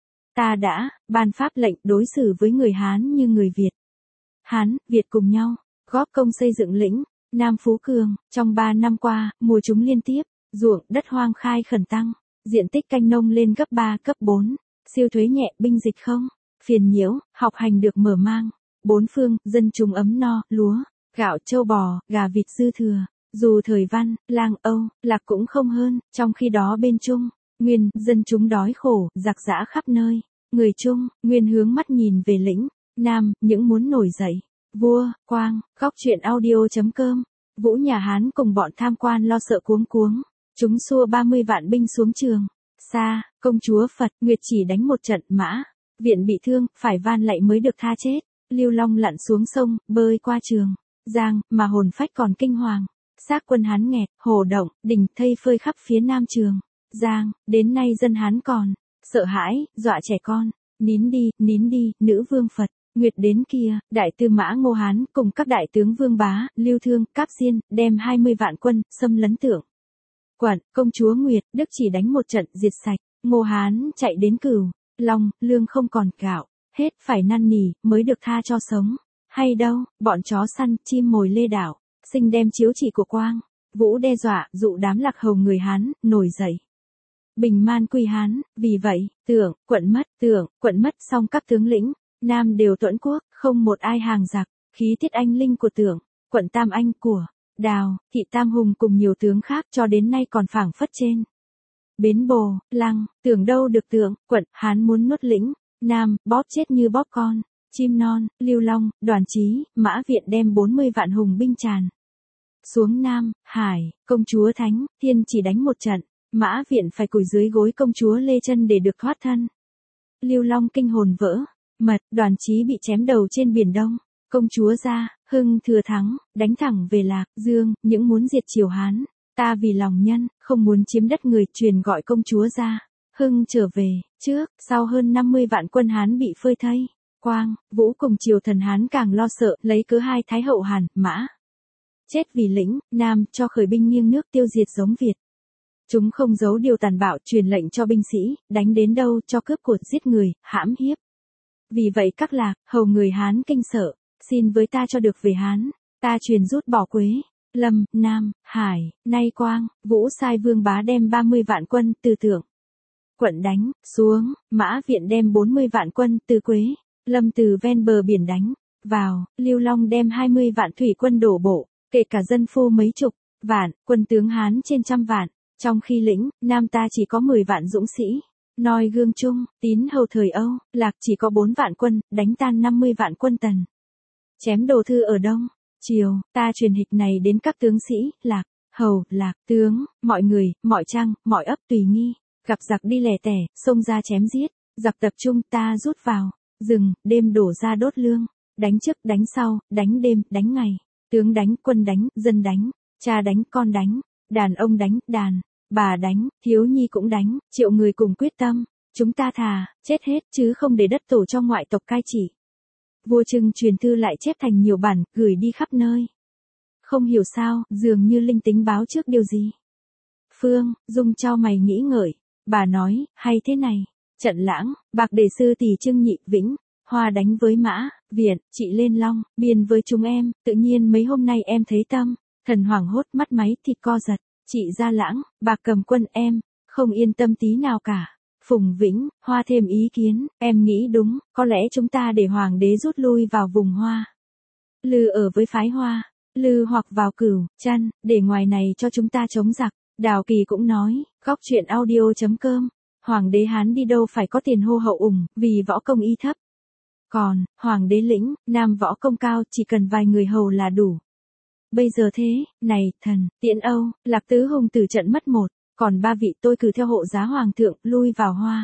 Ta đã, ban pháp lệnh đối xử với người Hán như người Việt. Hán, Việt cùng nhau, góp công xây dựng lĩnh, Nam Phú Cường, trong ba năm qua, mùa chúng liên tiếp, ruộng, đất hoang khai khẩn tăng, diện tích canh nông lên gấp ba, cấp bốn, siêu thuế nhẹ, binh dịch không, phiền nhiễu, học hành được mở mang, bốn phương, dân chúng ấm no, lúa, gạo, châu bò, gà vịt dư thừa. Dù thời Văn, Lang, Âu, Lạc cũng không hơn, trong khi đó bên Trung, Nguyên, dân chúng đói khổ, giặc giã khắp nơi. Người Trung, Nguyên hướng mắt nhìn về lĩnh, Nam, những muốn nổi dậy. Vua, Quang, góc truyện audio chấm com. Vũ nhà Hán cùng bọn tham quan lo sợ cuống cuống. Chúng xua ba mươi vạn binh xuống trường. Xa, công chúa Phật, Nguyệt chỉ đánh một trận mã. Viện bị thương, phải van lạy mới được tha chết. Lưu Long lặn xuống sông, bơi qua trường. Giang, mà hồn phách còn kinh hoàng. Xác quân Hán nghẹt, Hồ Động, Đình thây phơi khắp phía nam trường. Giang, đến nay dân Hán còn sợ hãi, dọa trẻ con. Nín đi, nín đi, nữ vương Phật. Nguyệt đến kia, đại tư mã Ngô Hán cùng các đại tướng Vương Bá, Lưu Thương, Cáp Diên, đem hai mươi vạn quân, xâm lấn Tưởng Quận, công chúa Nguyệt, Đức chỉ đánh một trận, diệt sạch. Ngô Hán chạy đến Cửu Long, lương không còn, gạo hết phải năn nỉ, mới được tha cho sống. Hay đâu, bọn chó săn, chim mồi lê đảo, sinh đem chiếu chỉ của Quang Vũ đe dọa, dụ đám lạc hầu người Hán, nổi dậy. Bình man quy Hán, vì vậy, Tưởng Quận mất, Tưởng Quận mất xong các tướng lĩnh, Nam đều tuẫn quốc, không một ai hàng giặc, khí tiết anh linh của Tưởng Quận Tam Anh của Đào, Thị Tam Hùng cùng nhiều tướng khác cho đến nay còn phảng phất trên. Bến Bồ, Lăng, Tưởng đâu được Tưởng Quận, Hán muốn nuốt lĩnh, Nam, bóp chết như bóp con. Chim non, Lưu Long, Đoàn Chí, Mã Viện đem bốn mươi vạn hùng binh tràn xuống Nam, Hải, công chúa Thánh, Thiên chỉ đánh một trận, Mã Viện phải cùi dưới gối công chúa Lê Chân để được thoát thân. Lưu Long kinh hồn vỡ, mật, Đoàn Chí bị chém đầu trên biển Đông, công chúa ra, Hưng thừa thắng, đánh thẳng về Lạc, Dương, những muốn diệt Triều Hán, ta vì lòng nhân, không muốn chiếm đất người, truyền gọi công chúa ra. Hưng trở về, trước, sau hơn năm mươi vạn quân Hán bị phơi thây. Quang, Vũ cùng triều thần Hán càng lo sợ, lấy cớ hai thái hậu Hàn, Mã chết vì lĩnh, Nam cho khởi binh nghiêng nước tiêu diệt giống Việt. Chúng không giấu điều tàn bạo, truyền lệnh cho binh sĩ, đánh đến đâu cho cướp của, giết người, hãm hiếp. Vì vậy các Lạc, hầu người Hán kinh sợ, xin với ta cho được về Hán, ta truyền rút bỏ Quế, Lâm, Nam, Hải, nay Quang, Vũ sai Vương Bá đem ba mươi vạn quân từ Tưởng Quận đánh xuống, Mã Viện đem bốn mươi vạn quân từ Quế, Lâm từ ven bờ biển đánh vào, Lưu Long đem hai mươi vạn thủy quân đổ bộ, kể cả dân phu mấy chục vạn, quân tướng Hán trên trăm vạn, trong khi lĩnh Nam ta chỉ có mười vạn dũng sĩ. Noi gương chung, tín hầu thời Âu, Lạc chỉ có bốn vạn quân, đánh tan năm mươi vạn quân Tần. Chém đồ thư ở Đông. Chiều, ta truyền hịch này đến các tướng sĩ, Lạc, hầu, Lạc, tướng, mọi người, mọi trang, mọi ấp tùy nghi. Gặp giặc đi lẻ tẻ, xông ra chém giết. Giặc tập trung, ta rút vào. Rừng, đêm đổ ra đốt lương. Đánh trước, đánh sau, đánh đêm, đánh ngày. Tướng đánh, quân đánh, dân đánh. Cha đánh, con đánh. Đàn ông đánh, đàn. Bà đánh, thiếu nhi cũng đánh. Triệu người cùng quyết tâm. Chúng ta thà, chết hết chứ không để đất tổ cho ngoại tộc cai trị. Vua Trưng truyền thư lại chép thành nhiều bản, gửi đi khắp nơi. Không hiểu sao, dường như linh tính báo trước điều gì. Phương, Dung cho mày nghĩ ngợi. Bà nói, hay thế này. Trận lãng, bạc đề sư tỷ Trưng Nhị, Vĩnh, Hoa đánh với Mã, Viện, chị lên Long, biên với chúng em. Tự nhiên mấy hôm nay em thấy tâm. Thần hoảng hốt, mắt máy thịt co giật. Chị ra Lãng, bạc cầm quân em. Không yên tâm tí nào cả. Phùng Vĩnh, Hoa thêm ý kiến, em nghĩ đúng, có lẽ chúng ta để hoàng đế rút lui vào vùng Hoa. Lư ở với phái Hoa, Lư hoặc vào Cửu, Trăn, để ngoài này cho chúng ta chống giặc. Đào Kỳ cũng nói, góc chuyện audio.com, hoàng đế Hán đi đâu phải có tiền hô hậu ủng, vì võ công y thấp. Còn, hoàng đế Lĩnh, nam võ công cao, chỉ cần vài người hầu là đủ. Bây giờ thế, này, thần, Tiễn Âu, Lạc Tứ Hùng tử trận mất một. Còn ba vị tôi cử theo hộ giá hoàng thượng, lui vào Hoa.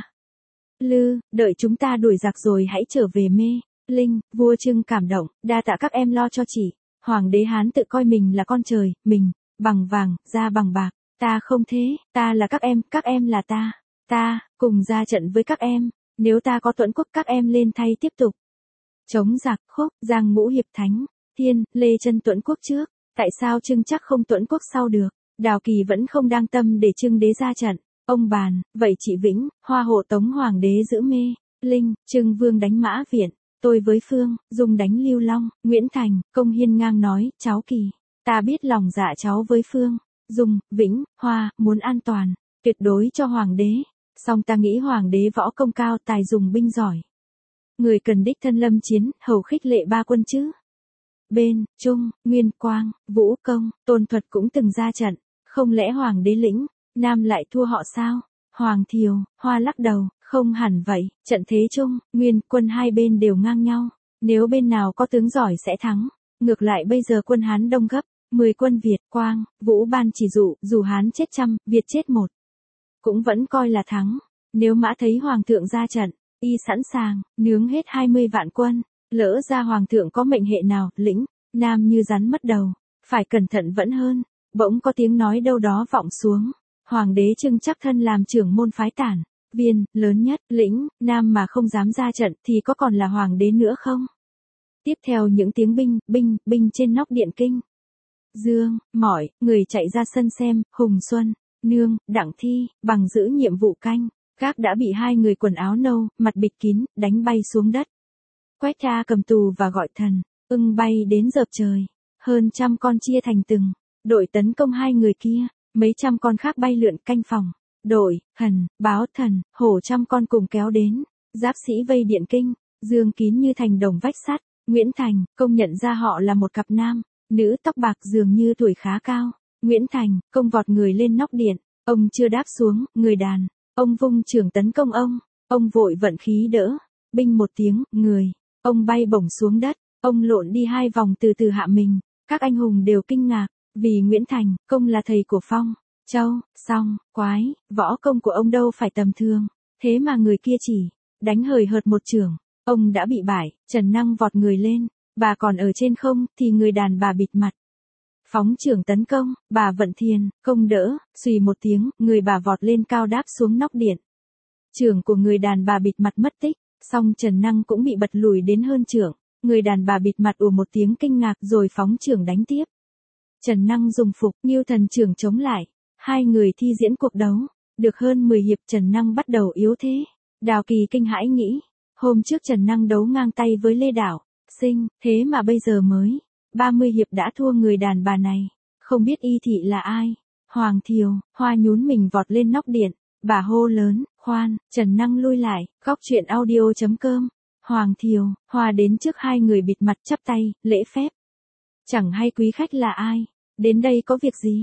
Lư, đợi chúng ta đuổi giặc rồi hãy trở về Mê. Linh, vua Trưng cảm động, đa tạ các em lo cho chị. Hoàng đế Hán tự coi mình là con trời, mình, bằng vàng, da bằng bạc. Ta không thế, ta là các em, các em là ta. Ta, cùng ra trận với các em. Nếu ta có Tuẫn Quốc các em lên thay tiếp tục. Chống giặc, Khúc, Giang Ngũ Hiệp Thánh, Thiên, Lê chân Tuẫn Quốc trước. Tại sao Trưng chắc không Tuẫn Quốc sau được? Đào Kỳ vẫn không đang tâm để Trưng đế ra trận. Ông bàn, vậy chị Vĩnh, Hoa hộ tống hoàng đế giữ Mê. Linh, Trưng vương đánh Mã Viện. Tôi với Phương, Dung đánh Lưu Long. Nguyễn Thành, Công hiên ngang nói, cháu Kỳ. Ta biết lòng dạ cháu với Phương, Dung, Vĩnh, Hoa, muốn an toàn. Tuyệt đối cho hoàng đế. Song ta nghĩ hoàng đế võ công cao, tài dùng binh giỏi. Người cần đích thân lâm chiến, hầu khích lệ ba quân chứ. Bên, Trung, Nguyên Quang, Vũ Công, Tôn Thuật cũng từng ra trận. Không lẽ hoàng đế Lĩnh, Nam lại thua họ sao? Hoàng Thiều, Hoa lắc đầu, không hẳn vậy, trận thế chung, Nguyên, quân hai bên đều ngang nhau. Nếu bên nào có tướng giỏi sẽ thắng. Ngược lại bây giờ quân Hán đông gấp, mười quân Việt, Quang, Vũ ban chỉ dụ, dù Hán chết trăm, Việt chết một. Cũng vẫn coi là thắng. Nếu Mã thấy hoàng thượng ra trận, y sẵn sàng, nướng hết hai mươi vạn quân. Lỡ ra hoàng thượng có mệnh hệ nào, Lĩnh, Nam như rắn mất đầu. Phải cẩn thận vẫn hơn. Bỗng có tiếng nói đâu đó vọng xuống. Hoàng đế Trưng chắc thân làm trưởng môn phái Tản, Viên, lớn nhất, Lĩnh, Nam mà không dám ra trận thì có còn là hoàng đế nữa không? Tiếp theo những tiếng binh, binh, binh trên nóc điện kinh. Dương, mỏi, người chạy ra sân xem, Hùng Xuân, Nương, Đặng Thi, bằng giữ nhiệm vụ canh. Gác đã bị hai người quần áo nâu, mặt bịt kín, đánh bay xuống đất. Quét cha cầm tù và gọi thần, ưng bay đến dợp trời. Hơn trăm con chia thành từng. Đội tấn công hai người kia, mấy trăm con khác bay lượn canh phòng. Đội, thần, báo thần, hổ trăm con cùng kéo đến. Giáp sĩ vây điện kinh, dương kín như thành đồng vách sắt. Nguyễn Thành, Công nhận ra họ là một cặp nam, nữ tóc bạc dường như tuổi khá cao. Nguyễn Thành, Công vọt người lên nóc điện, ông chưa đáp xuống, người đàn. Ông vung trường tấn công ông, ông vội vận khí đỡ. Binh một tiếng, người, ông bay bổng xuống đất, ông lộn đi hai vòng từ từ hạ mình. Các anh hùng đều kinh ngạc. Vì Nguyễn Thành, Công là thầy của Phong, Châu, Song, Quái, võ công của ông đâu phải tầm thường. Thế mà người kia chỉ đánh hời hợt một chưởng, ông đã bị bại. Trần Năng vọt người lên, bà còn ở trên không thì người đàn bà bịt mặt. Phóng chưởng tấn công, bà vận thiền, Công đỡ, xùy một tiếng, người bà vọt lên cao đáp xuống nóc điện. Chưởng của người đàn bà bịt mặt mất tích, song Trần Năng cũng bị bật lùi đến hơn chưởng. Người đàn bà bịt mặt ủa một tiếng kinh ngạc rồi phóng chưởng đánh tiếp. Trần Năng dùng phục, Ngưu Thần trưởng chống lại. Hai người thi diễn cuộc đấu. Được hơn mười hiệp Trần Năng bắt đầu yếu thế. Đào Kỳ kinh hãi nghĩ. Hôm trước Trần Năng đấu ngang tay với Lê Đảo, Sinh, thế mà bây giờ mới. ba mươi hiệp đã thua người đàn bà này. Không biết y thị là ai. Hoàng Thiều, Hoa nhún mình vọt lên nóc điện. Bà hô lớn, khoan, Trần Năng lui lại. Góc chuyện audio.com. Hoàng Thiều, Hoa đến trước hai người bịt mặt chắp tay, lễ phép. Chẳng hay quý khách là ai. Đến đây có việc gì?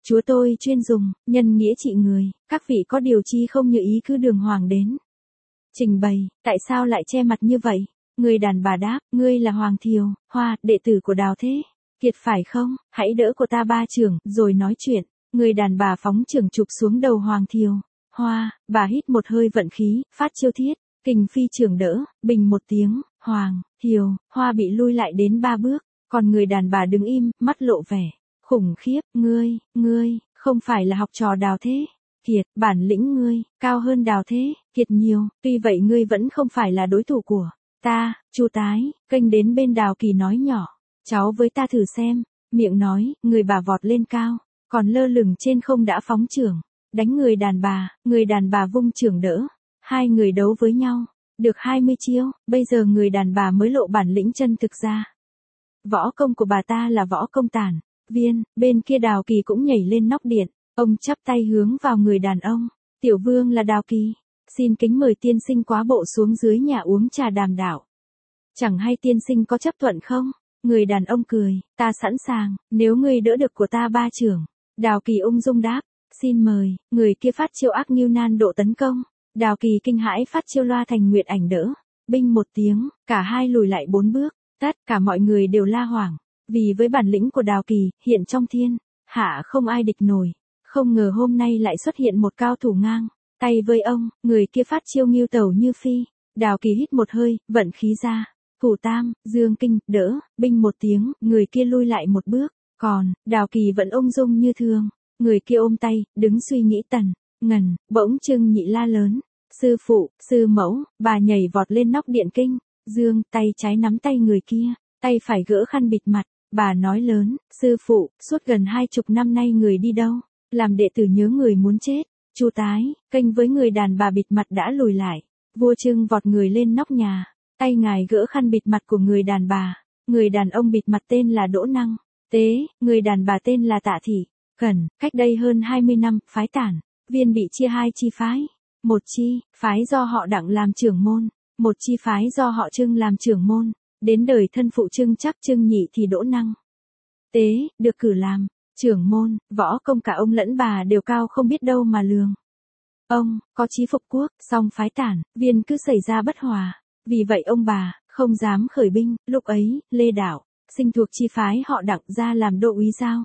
Chúa tôi chuyên dùng, nhân nghĩa trị người, các vị có điều chi không như ý cứ đường hoàng đến. Trình bày, tại sao lại che mặt như vậy? Người đàn bà đáp, ngươi là Hoàng Thiều, Hoa, đệ tử của Đào Thế Kiệt phải không? Hãy đỡ của ta ba chưởng, rồi nói chuyện. Người đàn bà phóng chưởng chụp xuống đầu Hoàng Thiều. Hoa, bà hít một hơi vận khí, phát chiêu thiết, kình phi chưởng đỡ, bình một tiếng, Hoàng, Thiều, Hoa bị lui lại đến ba bước, còn người đàn bà đứng im, mắt lộ vẻ khủng khiếp, ngươi, ngươi, không phải là học trò Đào Thế Kiệt, bản lĩnh ngươi, cao hơn Đào Thế Kiệt nhiều, tuy vậy ngươi vẫn không phải là đối thủ của ta. Chu Tái, kênh đến bên Đào Kỳ nói nhỏ, cháu với ta thử xem, miệng nói, người bà vọt lên cao, còn lơ lửng trên không đã phóng chưởng, đánh người đàn bà, người đàn bà vung chưởng đỡ, hai người đấu với nhau, được hai mươi chiêu, bây giờ người đàn bà mới lộ bản lĩnh chân thực ra. Võ công của bà ta là võ công tản viên, bên kia Đào Kỳ cũng nhảy lên nóc điện, ông chắp tay hướng vào người đàn ông, tiểu vương là Đào Kỳ, xin kính mời tiên sinh quá bộ xuống dưới nhà uống trà đàm đạo. Chẳng hay tiên sinh có chấp thuận không? Người đàn ông cười, ta sẵn sàng, nếu ngươi đỡ được của ta ba chưởng. Đào Kỳ ung dung đáp, xin mời, người kia phát chiêu ác nghiêu nan độ tấn công. Đào Kỳ kinh hãi phát chiêu loa thành nguyệt ảnh đỡ, binh một tiếng, cả hai lùi lại bốn bước, tất cả mọi người đều la hoảng, vì với bản lĩnh của Đào Kỳ, hiện trong thiên hạ không ai địch nổi, không ngờ hôm nay lại xuất hiện một cao thủ ngang tay với ông. Người kia phát chiêu nghiêu tẩu như phi, Đào Kỳ hít một hơi, vận khí ra, thủ tam, dương kinh, đỡ, binh một tiếng, người kia lui lại một bước, còn Đào Kỳ vẫn ung dung như thường. Người kia ôm tay, đứng suy nghĩ tần ngần, bỗng Trương Nhị la lớn, sư phụ, sư mẫu. Bà nhảy vọt lên nóc điện kinh, dương, tay trái nắm tay người kia, tay phải gỡ khăn bịt mặt, bà nói lớn, sư phụ, suốt gần hai chục năm nay người đi đâu, làm đệ tử nhớ người muốn chết. Chu Tái, kênh với người đàn bà bịt mặt đã lùi lại, vua Trương vọt người lên nóc nhà, tay ngài gỡ khăn bịt mặt của người đàn bà, người đàn ông bịt mặt tên là Đỗ Năng Tế, người đàn bà tên là Tạ Thị Cẩn. Cách đây hơn hai mươi năm, phái Tản Viên bị chia hai chi phái, một chi phái do họ Đặng làm trưởng môn, một chi phái do họ Trương làm trưởng môn. Đến đời thân phụ Trương Chắc Trương Nhị thì Đỗ Năng Tế được cử làm trưởng môn, võ công cả ông lẫn bà đều cao không biết đâu mà lường. Ông có chí phục quốc, song phái Tản Viên cứ xảy ra bất hòa, vì vậy ông bà không dám khởi binh. Lúc ấy, Lê Đạo Sinh thuộc chi phái họ Đặng ra làm đô úy giao.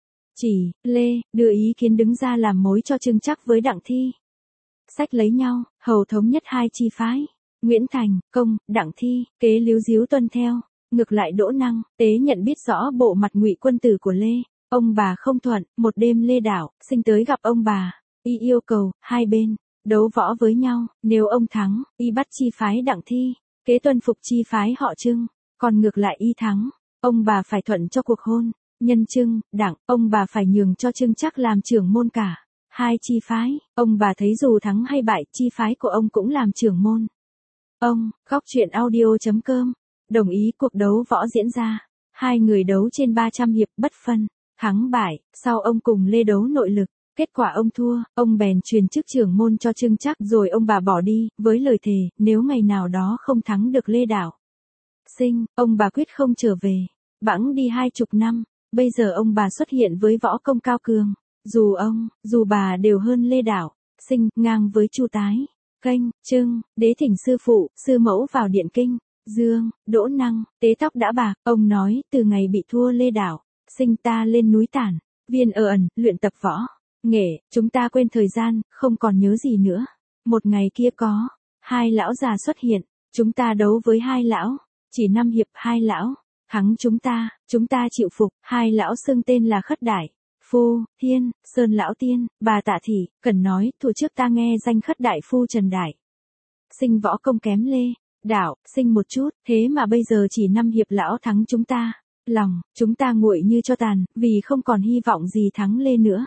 Chỉ Lê đưa ý kiến đứng ra làm mối cho Trương Chắc với Đặng Thi. Sách lấy nhau, hầu thống nhất hai chi phái. Nguyễn Thành, Công, Đặng Thi, kế líu díu tuân theo. Ngược lại Đỗ Năng Tế nhận biết rõ bộ mặt ngụy quân tử của Lê. Ông bà không thuận, một đêm Lê Đạo Sinh tới gặp ông bà. Y yêu cầu, hai bên đấu võ với nhau, nếu ông thắng, y bắt chi phái Đặng Thi, kế tuân phục chi phái họ Trương, còn ngược lại y thắng, ông bà phải thuận cho cuộc hôn. Nhân Trương, Đặng, ông bà phải nhường cho Trương Chắc làm trưởng môn cả hai chi phái. Ông bà thấy dù thắng hay bại, chi phái của ông cũng làm trưởng môn. Ông, góc truyện audio.com, đồng ý cuộc đấu võ diễn ra. Hai người đấu trên ba trăm hiệp bất phân thắng bại, sau ông cùng Lê đấu nội lực. Kết quả ông thua, ông bèn truyền chức trưởng môn cho Trương Chắc, rồi ông bà bỏ đi, với lời thề, nếu ngày nào đó không thắng được Lê Đạo Sinh, ông bà quyết không trở về. Bẵng đi hai chục năm, bây giờ ông bà xuất hiện với võ công cao cường. Dù ông, dù bà đều hơn Lê Đạo Sinh, ngang với Chu Tái. Kênh, Trưng, Đế thỉnh sư phụ, sư mẫu vào điện kinh. Dương, Đỗ Năng Tế tóc đã bạc, ông nói, từ ngày bị thua Lê Đạo Sinh ta lên núi Tản Viên ở ẩn, luyện tập võ nghệ, chúng ta quên thời gian, không còn nhớ gì nữa. Một ngày kia có hai lão già xuất hiện, chúng ta đấu với hai lão, chỉ năm hiệp hai lão thắng chúng ta, chúng ta chịu phục. Hai lão xưng tên là Khất Đại Phu, Thiên, Sơn Lão Tiên. Bà Tạ Thị Cẩn nói, thủ trước ta nghe danh Khất Đại Phu Trần Đại Sinh võ công kém Lê Đạo Sinh một chút, thế mà bây giờ chỉ năm hiệp lão thắng chúng ta. Lòng chúng ta nguội như cho tàn, vì không còn hy vọng gì thắng Lê nữa.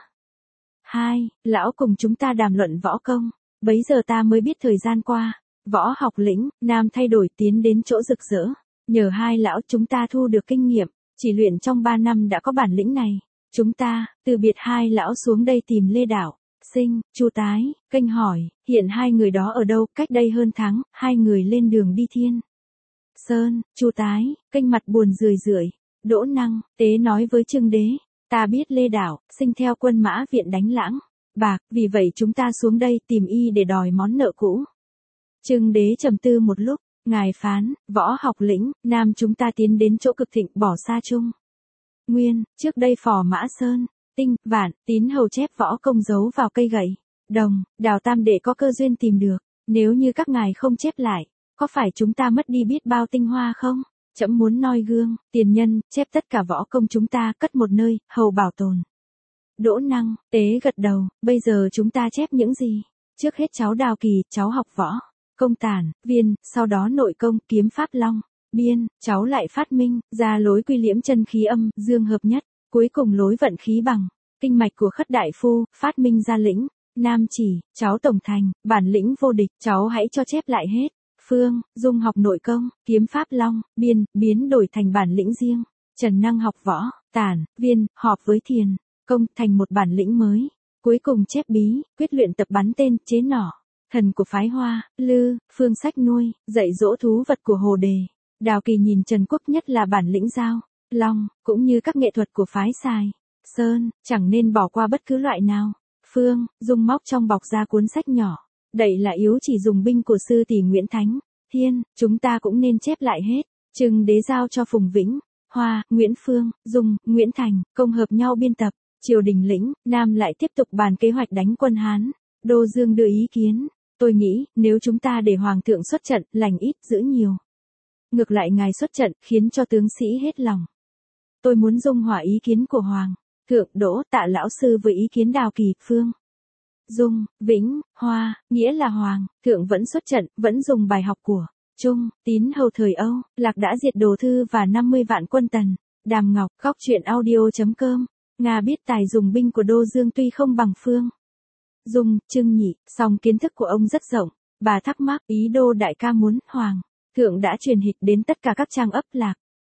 Hai lão cùng chúng ta đàm luận võ công, bấy giờ ta mới biết thời gian qua, võ học lĩnh Nam thay đổi tiến đến chỗ rực rỡ. Nhờ hai lão chúng ta thu được kinh nghiệm, chỉ luyện trong ba năm đã có bản lĩnh này. Chúng ta từ biệt hai lão xuống đây tìm Lê Đạo Sinh. Chu Tái kênh hỏi, hiện hai người đó ở đâu? Cách đây hơn tháng, hai người lên đường đi Thiên Sơn. Chu Tái kênh mặt buồn rười rượi. Đỗ Năng Tế nói với Trương Đế, Ta biết Lê Đảo, sinh theo quân Mã Viện đánh Lãng, Bạc, vì vậy chúng ta xuống đây tìm y để đòi món nợ cũ. Trưng Đế trầm tư một lúc, ngài phán, võ học lĩnh, Nam chúng ta tiến đến chỗ cực thịnh bỏ xa Trung Nguyên, trước đây Phò Mã Sơn, Tinh, Vạn, Tín hầu chép võ công giấu vào cây gậy, đồng, Đào tam đệ có cơ duyên tìm được, nếu như các ngài không chép lại, có phải chúng ta mất đi biết bao tinh hoa không? Trẫm muốn noi gương, tiền nhân, chép tất cả võ công chúng ta cất một nơi, hầu bảo tồn. Đỗ Năng, Tế gật đầu, bây giờ chúng ta chép những gì? Trước hết cháu Đào Kỳ, cháu học võ, công tản, viên, sau đó nội công, kiếm pháp long, biên, cháu lại phát minh, ra lối quy liễm chân khí âm, dương hợp nhất, cuối cùng lối vận khí bằng, kinh mạch của Khất đại phu, phát minh ra lĩnh, nam chỉ, cháu tổng thành, bản lĩnh vô địch, cháu hãy cho chép lại hết. Phương, Dung học nội công, kiếm pháp long, biên, biến đổi thành bản lĩnh riêng. Trần Năng học võ, tản, viên, họp với thiền, công, thành một bản lĩnh mới. Cuối cùng chép bí, quyết luyện tập bắn tên, chế nỏ. Thần của phái Hoa, Lư, Phương sách nuôi, dạy dỗ thú vật của Hồ Đề. Đào Kỳ nhìn Trần Quốc nhất là bản lĩnh giao, long, cũng như các nghệ thuật của phái Sài, Sơn, chẳng nên bỏ qua bất cứ loại nào. Phương, Dung móc trong bọc ra cuốn sách nhỏ. Đậy là yếu chỉ dùng binh của sư tỷ Nguyễn Thánh, Thiên, chúng ta cũng nên chép lại hết. Trưng Đế giao cho Phùng Vĩnh, Hoa, Nguyễn Phương, Dung, Nguyễn Thành, công hợp nhau biên tập. Triều đình lĩnh, Nam lại tiếp tục bàn kế hoạch đánh quân Hán. Đô Dương đưa ý kiến. Tôi nghĩ, nếu chúng ta để Hoàng thượng xuất trận, lành ít giữ nhiều. Ngược lại ngài xuất trận, khiến cho tướng sĩ hết lòng. Tôi muốn dung hòa ý kiến của Hoàng thượng, Đỗ, Tạ lão sư với ý kiến Đào Kỳ, Phương, Dung, Vĩnh, Hoa, nghĩa là Hoàng thượng vẫn xuất trận, vẫn dùng bài học của Trung, Tín hầu thời Âu, Lạc đã diệt Đồ Thư và năm mươi vạn quân Tần. Đàm Ngọc, Góc truyện audio.com. Nga biết tài dùng binh của Đô Dương tuy không bằng Phương Dung, Trưng Nhị, song kiến thức của ông rất rộng. Bà thắc mắc, ý Đô đại ca muốn, Hoàng thượng đã truyền hịch đến tất cả các trang ấp Lạc,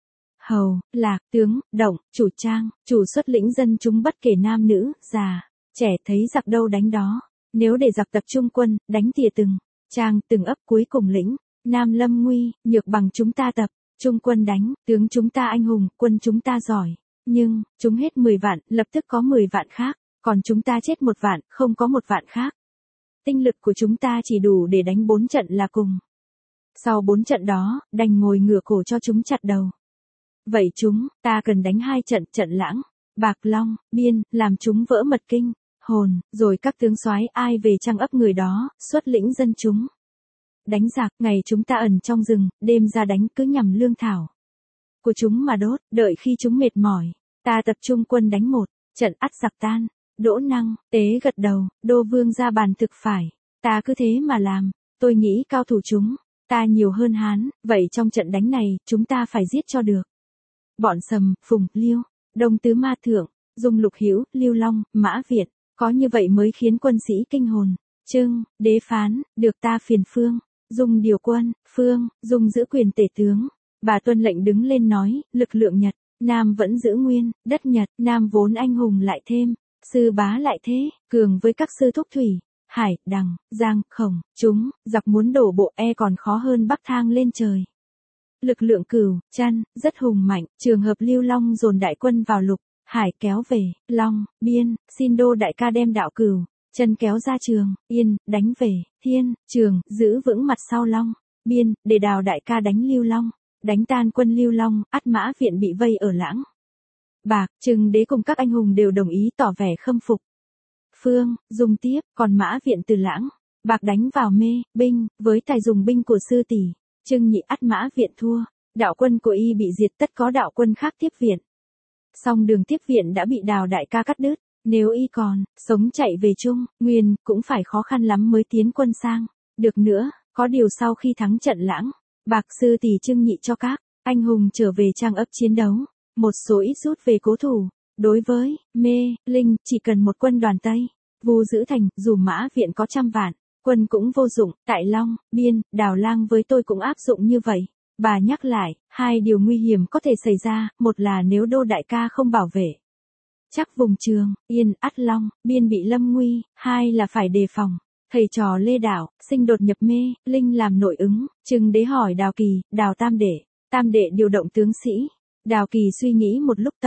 hầu, Lạc, tướng, động, chủ trang, chủ xuất lĩnh dân chúng bất kể nam nữ, già, trẻ, thấy giặc đâu đánh đó. Nếu để giặc tập trung quân, đánh tỉa từng trang, từng ấp, cuối cùng lĩnh, Nam lâm nguy, nhược bằng chúng ta tập trung quân đánh, tướng chúng ta anh hùng, quân chúng ta giỏi. Nhưng, chúng hết mười vạn, lập tức có mười vạn khác, còn chúng ta chết một vạn, không có một vạn khác. Tinh lực của chúng ta chỉ đủ để đánh bốn trận là cùng. Sau bốn trận đó, đành ngồi ngửa cổ cho chúng chặt đầu. Vậy chúng, ta cần đánh hai trận, trận Lãng, Bạc, Long, Biên, làm chúng vỡ mật kinh, hồn, rồi các tướng soái ai về trang ấp người đó, xuất lĩnh dân chúng. Đánh giặc, ngày chúng ta ẩn trong rừng, đêm ra đánh cứ nhằm lương thảo của chúng mà đốt, đợi khi chúng mệt mỏi, ta tập trung quân đánh một trận ắt giặc tan. Đỗ Năng, Tế gật đầu, Đô vương ra bàn thực phải, ta cứ thế mà làm, tôi nghĩ cao thủ chúng ta nhiều hơn Hán, vậy trong trận đánh này, chúng ta phải giết cho được. Bọn Sầm, Phùng, Liêu, Đông Tứ Ma Thượng, Dung Lục Hữu, Lưu Long, Mã Việt, có như vậy mới khiến quân sĩ kinh hồn. Trưng Đế phán, được ta phiền Phương Dung điều quân, Phương Dung giữ quyền tể tướng. Bà tuân lệnh đứng lên nói, lực lượng Nhật, Nam vẫn giữ nguyên, đất Nhật, Nam vốn anh hùng lại thêm, sư bá lại thế, cường với các sư thúc thủy, hải, đằng, giang, khổng, chúng, giặc muốn đổ bộ e còn khó hơn bắc thang lên trời. Lực lượng Cửu, Chăn, rất hùng mạnh, trường hợp Lưu Long dồn đại quân vào Lục, Hải kéo về, Long, Biên, xin Đô đại ca đem đạo Cửu, Chân kéo ra Trường, Yên, đánh về, Thiên, Trường, giữ vững mặt sau Long, Biên, để Đào đại ca đánh Lưu Long, đánh tan quân Lưu Long, ắt Mã Viện bị vây ở Lãng. Bạc, Trưng Đế cùng các anh hùng đều đồng ý tỏ vẻ khâm phục. Phương, Dung tiếp, còn Mã Viện từ Lãng, Bạc đánh vào Mê, Binh, với tài dùng binh của sư tỷ, Trưng Nhị ắt Mã Viện thua, đạo quân của y bị diệt, tất có đạo quân khác tiếp viện. Song đường tiếp viện đã bị Đào đại ca cắt đứt, nếu y còn sống chạy về Trung Nguyên, cũng phải khó khăn lắm mới tiến quân sang được nữa. Có điều sau khi thắng trận Lãng, Bạc sư tỷ Trưng Nhị cho các anh hùng trở về trang ấp chiến đấu, một số ít rút về cố thủ. Đối với Mê, Linh, chỉ cần một quân đoàn Tây Vu giữ thành, dù Mã Viện có trăm vạn quân cũng vô dụng. Tại Long, Biên, Đào Lang với tôi cũng áp dụng như vậy. Bà nhắc lại, hai điều nguy hiểm có thể xảy ra, một là nếu Đô đại ca không bảo vệ chắc vùng Trường, Yên, ắt Long, Biên bị lâm nguy, hai là phải đề phòng thầy trò Lê Đảo, sinh đột nhập Mê, Linh làm nội ứng. Trưng Đế hỏi Đào Kỳ, Đào tam đệ, tam đệ điều động tướng sĩ. Đào Kỳ suy nghĩ một lúc tâu,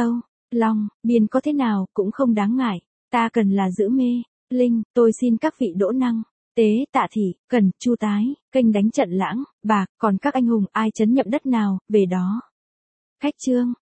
Long, biên có thế nào cũng không đáng ngại, ta cần là giữ mê. Linh, tôi xin các vị đỗ năng, tế, tạ thị, cần, chu tái, kênh đánh trận lãng, bạc, còn các anh hùng ai trấn nhậm đất nào, về đó. Khách trương.